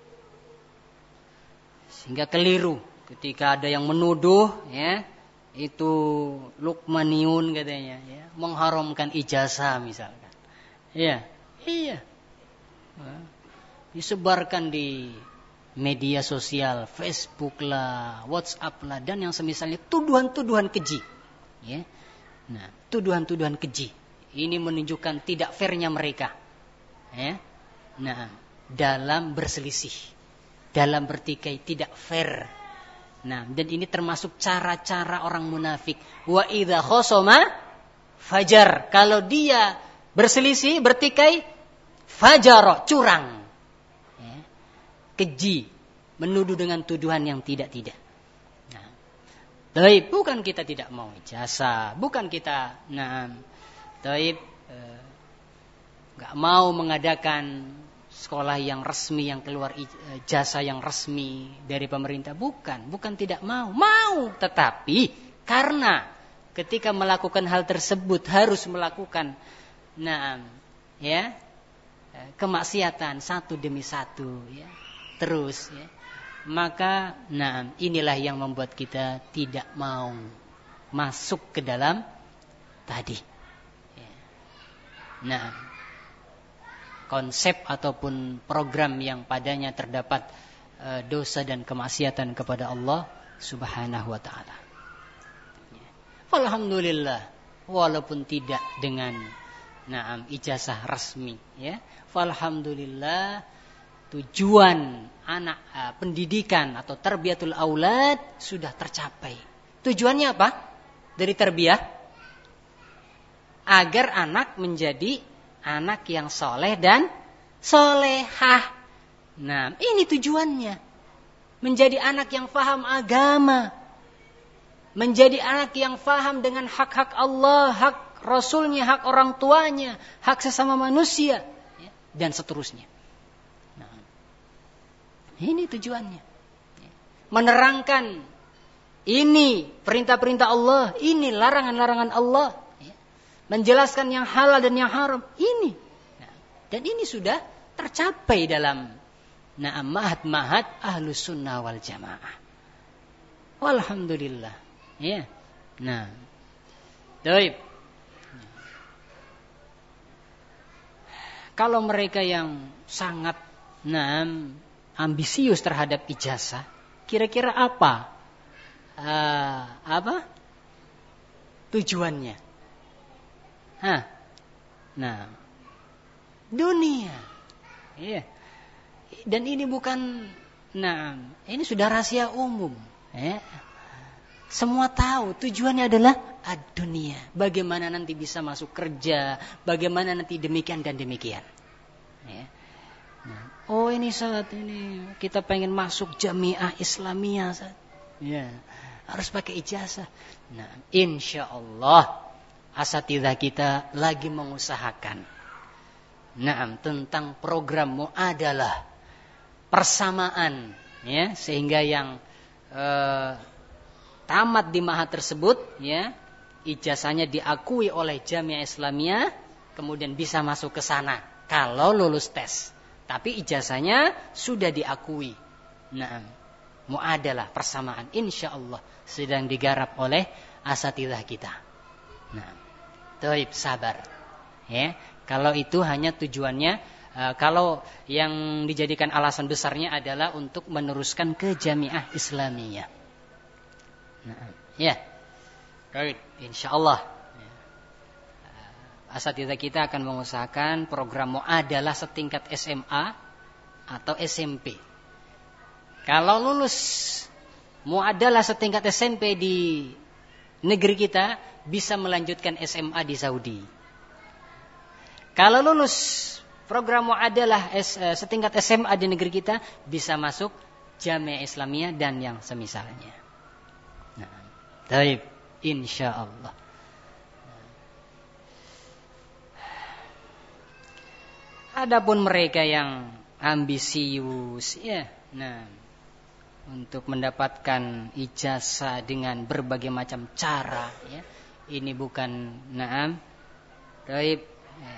Speaker 1: Sehingga keliru ketika ada yang menuduh ya itu Luqmaniyun katanya ya, mengharamkan ijazah misalkan. Iya, iya. Nah, disebarkan di media sosial, Facebook lah, WhatsApp lah dan yang semisalnya tuduhan-tuduhan keji. Ya. Nah, tuduhan-tuduhan keji. Ini menunjukkan tidak fairnya mereka. Ya. Nah, dalam berselisih, dalam bertikai tidak fair. Nah, dan ini termasuk cara-cara orang munafik. Wa idza khosoma fajar. Kalau dia berselisih, bertikai, fajaro, curang. Ya. Keji, menuduh dengan tuduhan yang tidak-tidak. Nah, taib, bukan kita tidak mau ijazah, bukan kita, nah, taib, eh, gak mau mengadakan sekolah yang resmi, yang keluar ijazah yang resmi dari pemerintah. Bukan, bukan tidak mau. Mau, tetapi karena ketika melakukan hal tersebut harus melakukan nah, ya, kemaksiatan satu demi satu, ya, terus, ya, maka nah, inilah yang membuat kita tidak mau masuk ke dalam tadi. Ya. Nah, konsep ataupun program yang padanya terdapat e, dosa dan kemaksiatan kepada Allah Subhanahu wa taala. Ya. Alhamdulillah walaupun tidak dengan naam ijazah resmi ya. Alhamdulillah tujuan anak e, pendidikan atau tarbiyatul aulad sudah tercapai. Tujuannya apa? Dari tarbiyah agar anak menjadi anak yang soleh dan solehah. Nah, ini tujuannya. Menjadi anak yang faham agama. Menjadi anak yang faham dengan hak-hak Allah, hak Rasulnya, hak orang tuanya, hak sesama manusia, ya, dan seterusnya. Nah, ini tujuannya. Menerangkan ini perintah-perintah Allah, ini larangan-larangan Allah. Menjelaskan yang halal dan yang haram ini, nah, dan ini sudah tercapai dalam na'am ma'had-ma'had ahlus sunnah wal jamaah. Alhamdulillah, ya. Nah, baik. Kalau mereka yang sangat na'am ambisius terhadap ijazah, kira-kira apa, uh, apa tujuannya? Hah. Nah, dunia. Iya. Dan ini bukan, nah, ini sudah rahasia umum. Ya. Semua tahu tujuannya adalah ad-dunia. Bagaimana nanti bisa masuk kerja, bagaimana nanti demikian dan demikian. Ya. Nah, oh ini saat ini kita pengen masuk jamiah Islamiyah. Saat. Ya. harus pakai ijazah. Nah, insya Allah asatidzah kita lagi mengusahakan. Nah, tentang program muadalah, persamaan, ya, sehingga yang eh, tamat di ma'had tersebut, ya, ijazahnya diakui oleh Jamiah Islamiyah, kemudian bisa masuk ke sana kalau lulus tes. Tapi ijazahnya sudah diakui. Nah, muadalah, persamaan, insya Allah sedang digarap oleh asatidzah kita. Nah, taib, sabar. Ya, kalau itu hanya tujuannya, uh, kalau yang dijadikan alasan besarnya adalah untuk meneruskan ke Jamiah Islamiyah. Nah, ya, taib, insya Allah. Asatidzah kita akan mengusahakan program muadalah setingkat S M A atau S M P. Kalau lulus muadalah setingkat S M P di negeri kita, bisa melanjutkan S M A di Saudi. Kalau lulus program muadalah setingkat S M A di negeri kita, bisa masuk Jamiah Islamiyah dan yang semisalnya. Nah, baik, insya Allah. Adapun mereka yang ambisius, ya, nah, untuk mendapatkan ijazah dengan berbagai macam cara, ya, ini bukan, naam, taib, ya,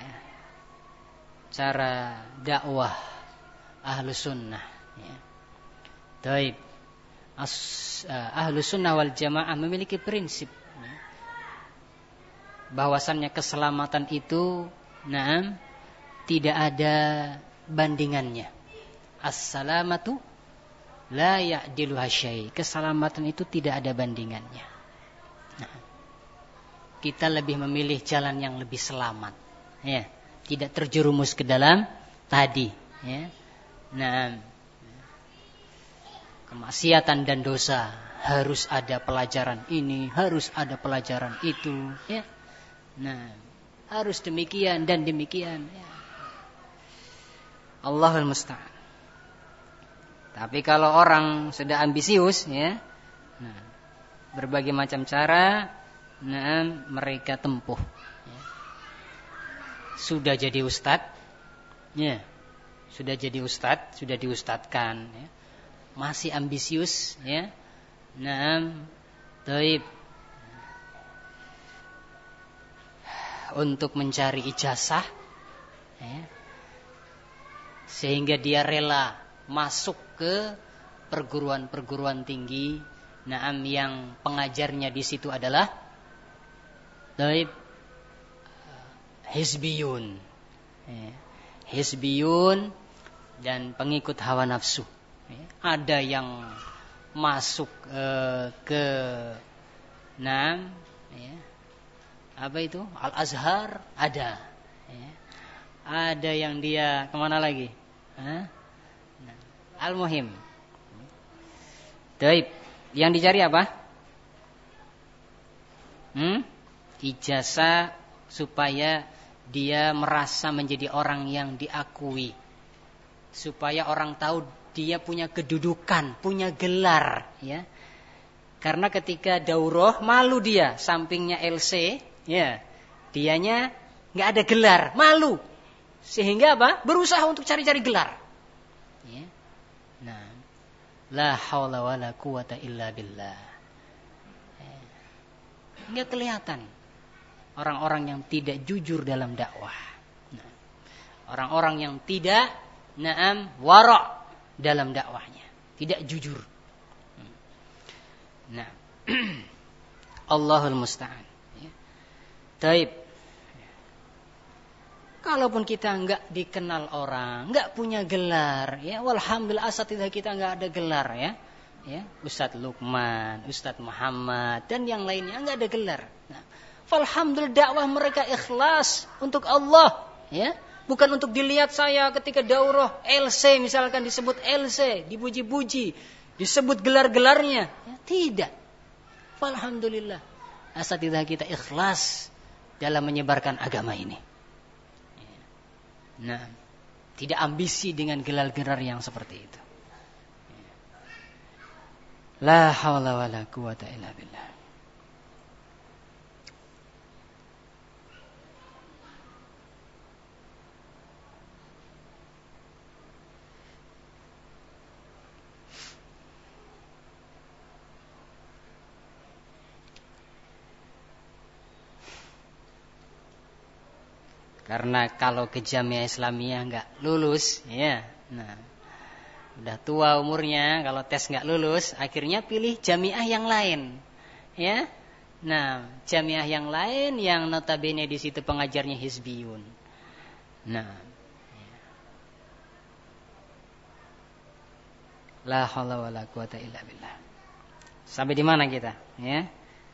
Speaker 1: cara dakwah Ahlus Sunnah, ya. Taib, As, uh, Ahlus Sunnah wal Jamaah memiliki prinsip, ya, bahwasannya keselamatan itu, naam, tidak ada bandingannya. As-salamatu la ya'diluha syai'. Keselamatan itu tidak ada bandingannya. Nah, kita lebih memilih jalan yang lebih selamat, ya, tidak terjerumus ke dalam tadi, ya. Nah, kemaksiatan dan dosa harus ada pelajaran ini, harus ada pelajaran itu, ya. Nah, harus demikian dan demikian, ya. Allahul musta'an. Tapi kalau orang sudah ambisius, ya, nah, berbagai macam cara, nah, mereka tempuh, ya. Sudah jadi ustadz, ya, sudah jadi ustadz, sudah diustadkan, ya. Masih ambisius, ya, nah, taib, untuk mencari ijazah, ya, sehingga dia rela masuk ke perguruan-perguruan tinggi, naam, yang pengajarnya di situ adalah taib, hizbiyun, ya, hizbiyun dan pengikut hawa nafsu, ya. Ada yang masuk uh, ke naam, ya, apa itu, Al-Azhar, ada, ya. Ada yang dia kemana lagi? Hah? Nah, Al-Muhim. Taib. Yang dicari apa? Hmm? Ijazah supaya dia merasa menjadi orang yang diakui. Supaya orang tahu dia punya kedudukan, punya gelar, ya. Karena ketika daurah malu dia, sampingnya L C, ya. Dianya enggak ada gelar, malu. Sehingga apa? Berusaha untuk cari-cari gelar. Ya. Nah, la haula wala quwata illa billah. Enggak kelihatan orang-orang yang tidak jujur dalam dakwah. Nah, orang-orang yang tidak, naam, wara' dalam dakwahnya, tidak jujur. Nah, Allahul musta'an. Ya. Taib. Kalaupun kita enggak dikenal orang, enggak punya gelar, ya, walhamdulillah asatidzah kita enggak ada gelar, ya. Ya, Ustadz Lukman, Ustadz Muhammad dan yang lainnya enggak ada gelar. Nah, alhamdulillah dakwah mereka ikhlas untuk Allah, ya. Bukan untuk dilihat saya ketika daurah L C, misalkan disebut L C, dipuji-puji, disebut gelar-gelarnya, ya, tidak. Alhamdulillah asatidzah kita ikhlas dalam menyebarkan agama ini. Nah, tidak ambisi dengan gelar-gelar yang seperti itu. La haula wala quwata illa billah. Karena kalau ke Jamiah Islamiyah nggak lulus, ya, nah, udah tua umurnya, kalau tes nggak lulus, akhirnya pilih Jamiah yang lain, ya. Nah, Jamiah yang lain yang notabene di situ pengajarnya hizbiyun. Nah, ya. La haula wala quwata illa billah. Sampai di mana kita, ya?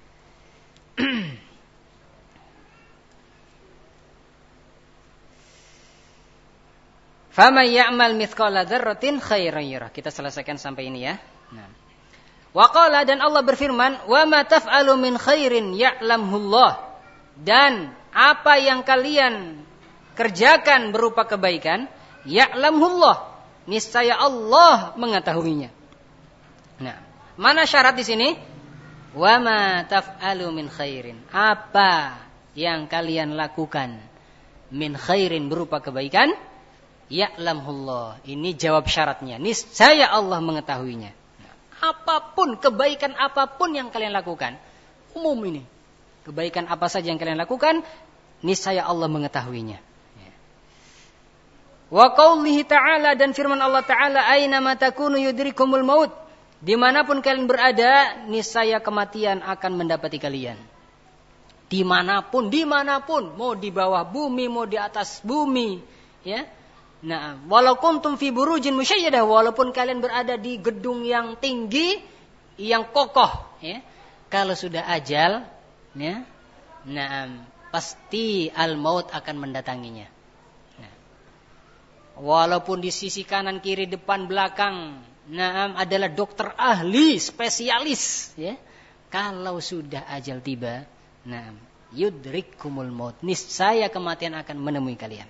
Speaker 1: Faman ya'mal mithqala dzarratin khairan yarah. Kita selesaikan sampai ini ya. Nah. Wa qala, dan Allah berfirman, "Wa ma taf'alu min khairin ya'lamhullah." Dan apa yang kalian kerjakan berupa kebaikan, ya'lamhullah, niscaya Allah mengetahuinya. Nah, mana syarat di sini? Wa ma taf'alu min khairin. Apa yang kalian lakukan min khairin berupa kebaikan, ya'lamhullah. Ini jawab syaratnya. Niscaya Allah mengetahuinya. Nah, apapun, kebaikan apapun yang kalian lakukan, umum ini. Kebaikan apa saja yang kalian lakukan, niscaya Allah mengetahuinya. Ya. Wa qaulihi ta'ala, dan firman Allah Ta'ala, "Aina ma takunu yudrikumul maut." Dimanapun kalian berada, niscaya kematian akan mendapati kalian. Dimanapun, dimanapun, mau di bawah bumi, mau di atas bumi, ya. Nah, walau kuntum fi burujin musyayyadah, walaupun kalian berada di gedung yang tinggi, yang kokoh, ya. Kalau sudah ajal, ya, nah, pasti al-maut akan mendatanginya. Nah, walaupun di sisi kanan, kiri, depan, belakang, nah, adalah dokter ahli, spesialis, ya. Kalau sudah ajal tiba, nah, yudrikumul maut, niscaya kematian akan menemui kalian.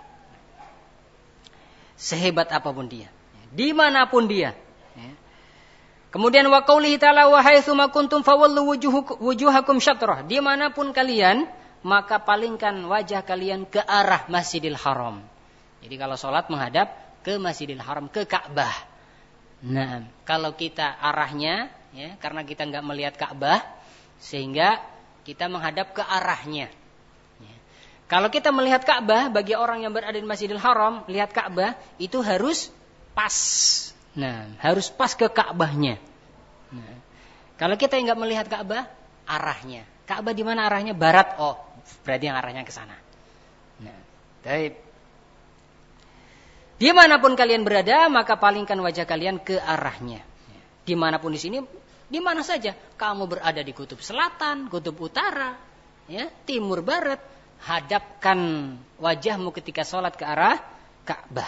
Speaker 1: Sehebat apapun dia, dimanapun dia. Kemudian wa qaulihi ta'ala, wa haitsu ma kuntum fawallu wujuhakum syatrah. Dimanapun kalian, maka palingkan wajah kalian ke arah Masjidil Haram. Jadi kalau sholat menghadap ke Masjidil Haram, ke Ka'bah. Nah, kalau kita arahnya, ya, karena kita nggak melihat Ka'bah, sehingga kita menghadap ke arahnya. Kalau kita melihat Ka'bah, bagi orang yang berada di Masjidil Haram, lihat Ka'bah itu harus pas. Nah, harus pas ke Ka'bahnya. Nah, kalau kita nggak melihat Ka'bah, arahnya. Ka'bah di mana arahnya? Barat. Oh, berarti yang arahnya ke sana. Nah, baik. Dimanapun kalian berada, maka palingkan wajah kalian ke arahnya. Dimanapun di sini, di mana saja. Kamu berada di kutub selatan, kutub utara, ya, timur, barat. Hadapkan wajahmu ketika sholat ke arah Ka'bah.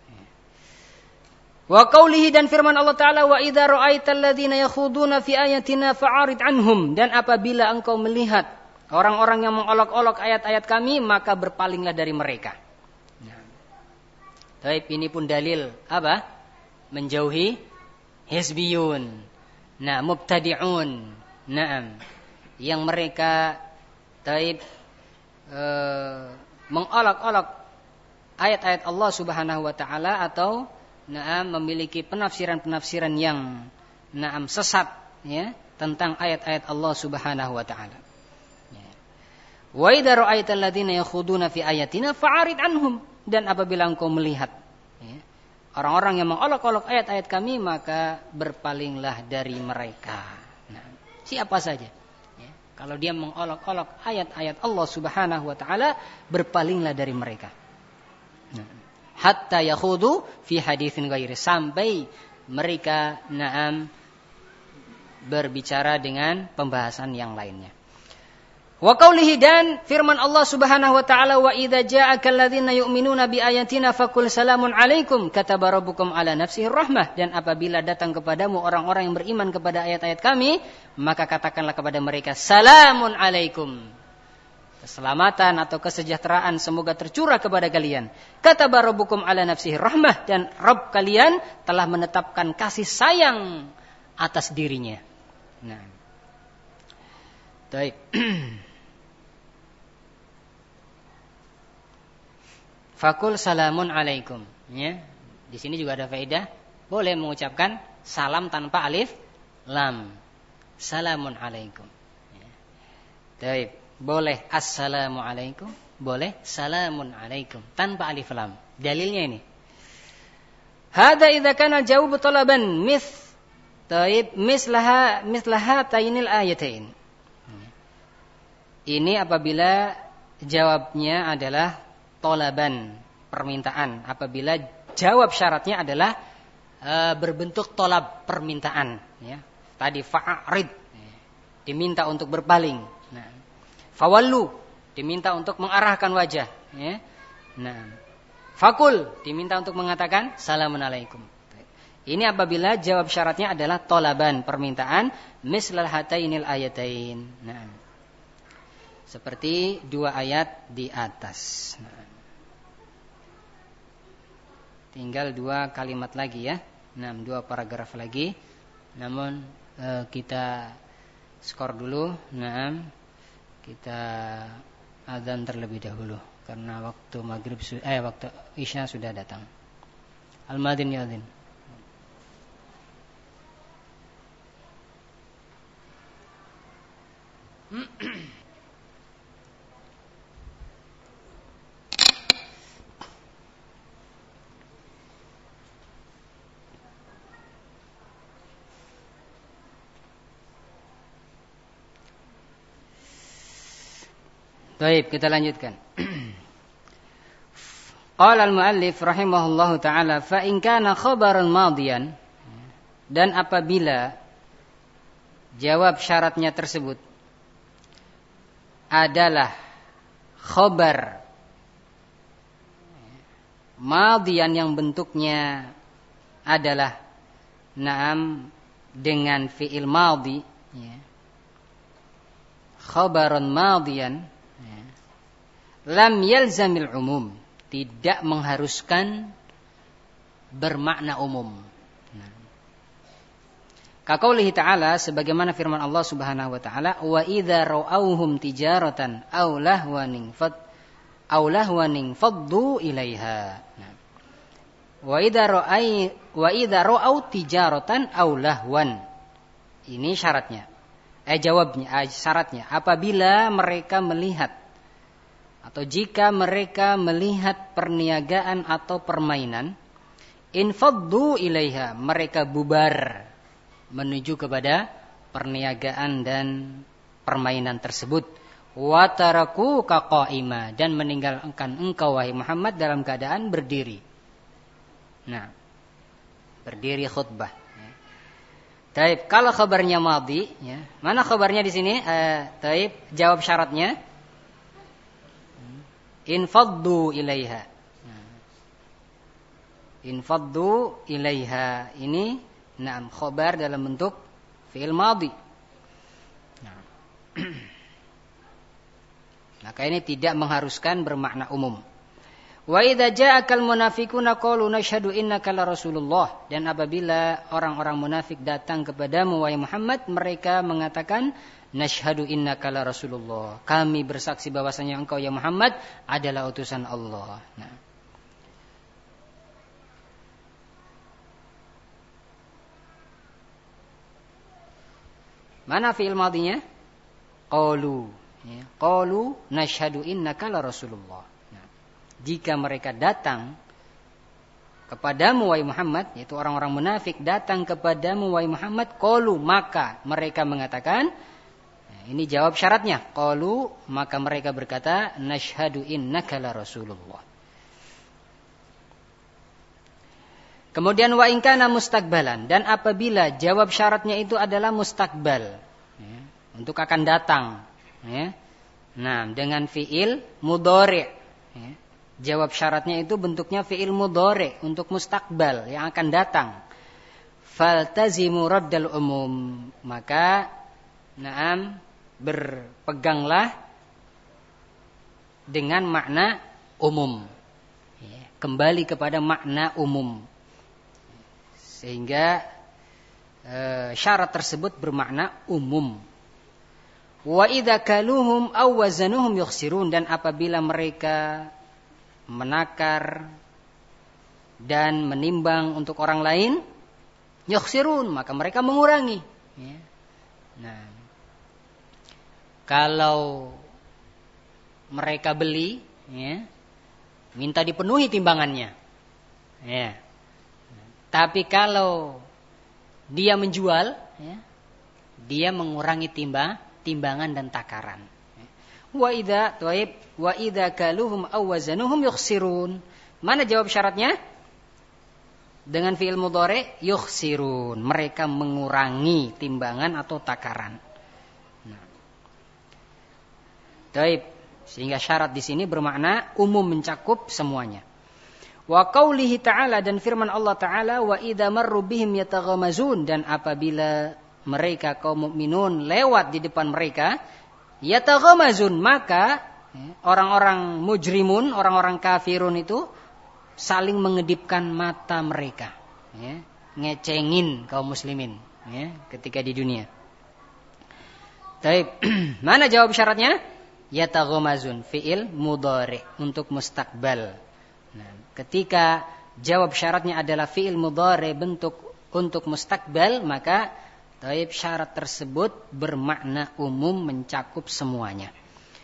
Speaker 1: Wa qaulihi, dan firman Allah Ta'ala, wa idza ra'aital ladzina yakhuduna fi ayatina fa'arid anhum. Dan apabila engkau melihat orang-orang yang mengolok-olok ayat-ayat kami, maka berpalinglah dari mereka. Nah, taib, ini pun dalil apa? Menjauhi hizbiyun. Nah, mubtadi'un. Naam. Yang mereka taib Uh, mengolok-olok ayat-ayat Allah Subhanahu wa taala, atau naam memiliki penafsiran-penafsiran yang naam sesat, ya, tentang ayat-ayat Allah Subhanahu wa taala. Ya. Wa idza ra'aital ladzina yakhuduna fi ayatina fa'arid anhum. Dan apabila engkau melihat, ya, orang-orang yang mengolok-olok ayat-ayat kami, maka berpalinglah dari mereka. Nah, siapa saja. Kalau dia mengolok-olok ayat-ayat Allah Subhanahu wa taala, berpalinglah dari mereka. Hatta yakhudu fi haditsin ghairi, sampai mereka na'am berbicara dengan pembahasan yang lainnya. Wa qaulihi, dan firman Allah Subhanahu wa taala, wa idza ja'akal ladzina yu'minuna bi ayatina faqul salamun alaikum kataba rabbukum ala nafsihi rahmah. Dan apabila datang kepadamu orang-orang yang beriman kepada ayat-ayat kami, maka katakanlah kepada mereka, salamun alaikum. Keselamatan atau kesejahteraan semoga tercurah kepada kalian. Kataba rabbukum ala nafsihi rahmah, dan Rabb kalian telah menetapkan kasih sayang atas dirinya. Nah. Baik. Fakul salamun alaikum. Ya. Di sini juga ada faedah. Boleh mengucapkan salam tanpa alif lam. Salamun alaikum. Ya. Baik. Boleh assalamu alaikum. Boleh salamun alaikum tanpa alif lam. Dalilnya ini. Hada idza kana jawab talaban mis taib mislaha mislaha tainil ayatain. Ini apabila jawabnya adalah tolaban, permintaan. Apabila jawab syaratnya adalah e, berbentuk tolab, permintaan. Ya. Tadi fa'arid, diminta untuk berpaling. Nah, fawallu, diminta untuk mengarahkan wajah. Ya. Nah, fakul, diminta untuk mengatakan salamun alaikum. Ini apabila jawab syaratnya adalah tolaban, permintaan, mislal hatainil ayatain. Nah, seperti dua ayat di atas. Nah, tinggal dua kalimat lagi ya. Nah, dua paragraf lagi. Namun eh, kita skor dulu. Nah, kita azan terlebih dahulu karena waktu maghrib eh waktu isya sudah datang. Al-madin ya adzin. Baik, kita lanjutkan. Qala al-muallif rahimahullahu taala fa in kana khabaran madiyan, dan apabila jawab syaratnya tersebut adalah khabar madiyan yang bentuknya adalah na'am dengan fi'il madi ya. Khabaran madiyan lam yalzamil umum, tidak mengharuskan bermakna umum. Nah. Kaqaulihi ta'ala, sebagaimana firman Allah Subhanahu wa taala, wa idza ra'awhum tijaratan aw lahwanin fad aw lahwanin faddu ilaiha. Nah. Wa idza ra'ay wa idza ra'aw tijaratan aw lahwan. Ini syaratnya. Eh jawabnya, eh, syaratnya apabila mereka melihat atau jika mereka melihat perniagaan atau permainan, infaddu ilaiha, mereka bubar menuju kepada perniagaan dan permainan tersebut. Wa taraku kaqaima, dan meninggalkan engkau wahai Muhammad dalam keadaan berdiri. Nah, berdiri khutbah. Taib, kalau khabarnya madhi, ya. Mana khabarnya di sini? Eh, taib, jawab syaratnya. Infaddu ilaiha. Infaddu ilaiha. Ini na'am khabar dalam bentuk fi'il madhi. Nah. Maka ini tidak mengharuskan bermakna umum. Wa idza ja'akal munafiquna qalu nashhadu innaka la rasulullah, dan apabila orang-orang munafik datang kepadamu wahai Muhammad, mereka mengatakan nashhadu innaka la rasulullah, kami bersaksi bahwasanya engkau ya Muhammad adalah utusan Allah. Nah. Mana fi'il madhinya? Qalu, ya. Qalu nashhadu innaka la rasulullah. Nah. Jika mereka datang kepadamu wahai Muhammad, yaitu orang-orang munafik datang kepadamu wahai Muhammad, qalu, maka mereka mengatakan, ini jawab syaratnya. Qalu, maka mereka berkata, nashhadu innaka la rasulullah. Kemudian wa in kana mustaqbalan, dan apabila jawab syaratnya itu adalah mustakbal, ya, untuk akan datang, ya. Nah, dengan fiil mudhari', ya. Jawab syaratnya itu bentuknya fiil mudhari' untuk mustakbal yang akan datang. Faltazimu raddal umum, maka na'am berpeganglah dengan makna umum, ya, kembali kepada makna umum, sehingga e, syarat tersebut bermakna umum. Wa idza kaluhum aw wazanuhum yukhsirun, dan apabila mereka menakar dan menimbang untuk orang lain, yukhsirun, maka mereka mengurangi. Ya. Nah, kalau mereka beli, ya, minta dipenuhi timbangannya. Ya. Tapi kalau dia menjual, ya, dia mengurangi timbang, timbangan dan takaran. Wa idza taib wa idza kaluhum aw wazanuhum yukhsirun. Mana jawab syaratnya? Dengan fi'il mudhari yukhsirun, mereka mengurangi timbangan atau takaran. Nah. Taib, sehingga syarat di sini bermakna umum, mencakup semuanya. Wa qaulihi ta'ala, dan firman Allah Ta'ala, wa idza marru bihim yataghamazun, dan apabila mereka kaum mukminun lewat di depan mereka, yataghamazun, maka orang-orang mujrimun, orang-orang kafirun itu saling mengedipkan mata mereka, ya, ngecengin kaum muslimin, ya, ketika di dunia. Taib, mana jawab syaratnya? Yataghamazun, fi'il mudhari untuk mustakbal. Nah, ketika jawab syaratnya adalah fi'il mudhari bentuk untuk mustakbal, maka taib syarat tersebut bermakna umum, mencakup semuanya.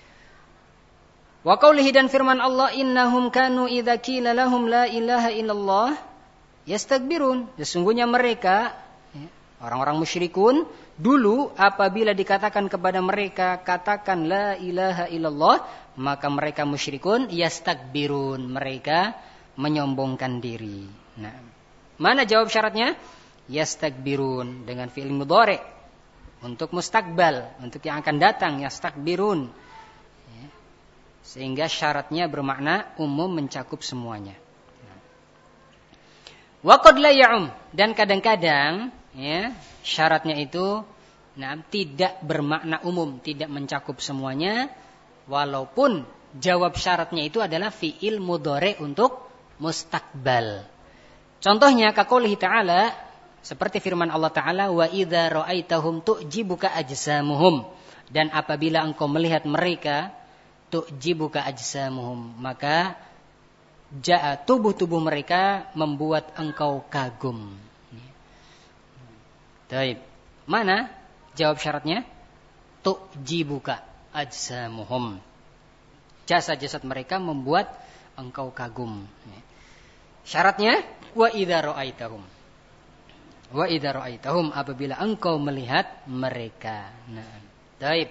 Speaker 1: Wa qaulihi, dan firman Allah, innahum kanu idza qila lahum la ilaha illallah yastakbirun, sesungguhnya mereka, orang-orang musyrikun dulu apabila dikatakan kepada mereka katakan la ilaha illallah, maka mereka musyrikun yastakbirun, mereka menyombongkan diri. Nah, mana jawab syaratnya? Yastakbirun dengan fi'il mudhari untuk mustakbal, untuk yang akan datang, yastakbirun. Ya. Sehingga syaratnya bermakna umum, mencakup semuanya. Wa qad la ya'um, dan kadang-kadang, ya, syaratnya itu nah, tidak bermakna umum, tidak mencakup semuanya, walaupun jawab syaratnya itu adalah fi'il mudhari untuk mustakbal. Contohnya kaqoulihi ta'ala, seperti firman Allah Ta'ala, wa idza ra'aitahum tu'jibuka ajsamuhum, dan apabila engkau melihat mereka, tu'jibuka ajsamuhum, maka ja'a, tubuh-tubuh mereka membuat engkau kagum. Baik, mana jawab syaratnya? Tu'jibuka ajsamuhum, jasad-jasad mereka membuat engkau kagum. Syaratnya wa idza ra'aitahum, wa idza ra'aitahum, apabila engkau melihat mereka. Nah, baik.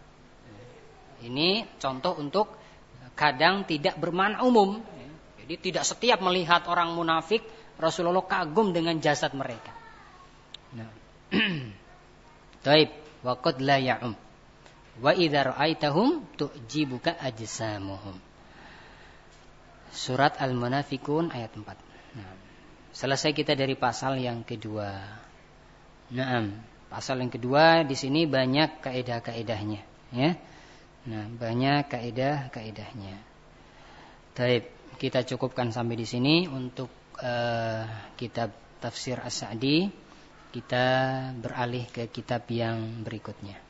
Speaker 1: Ini contoh untuk kadang tidak bermakna umum. Jadi tidak setiap melihat orang munafik Rasulullah kagum dengan jasad mereka. Nah. Baik, wa qad la ya'um. Wa idza ra'aitahum tu'jibuka ajsamuhum. Surat Al-Munafikun ayat empat. Nah, selesai kita dari pasal yang kedua. Naam, pasal yang kedua di sini banyak kaidah-kaidahnya, ya. Nah, banyak kaidah-kaidahnya. Baik, kita cukupkan sampai di sini untuk uh, kitab Tafsir As-Sa'di. Kita beralih ke kitab yang berikutnya.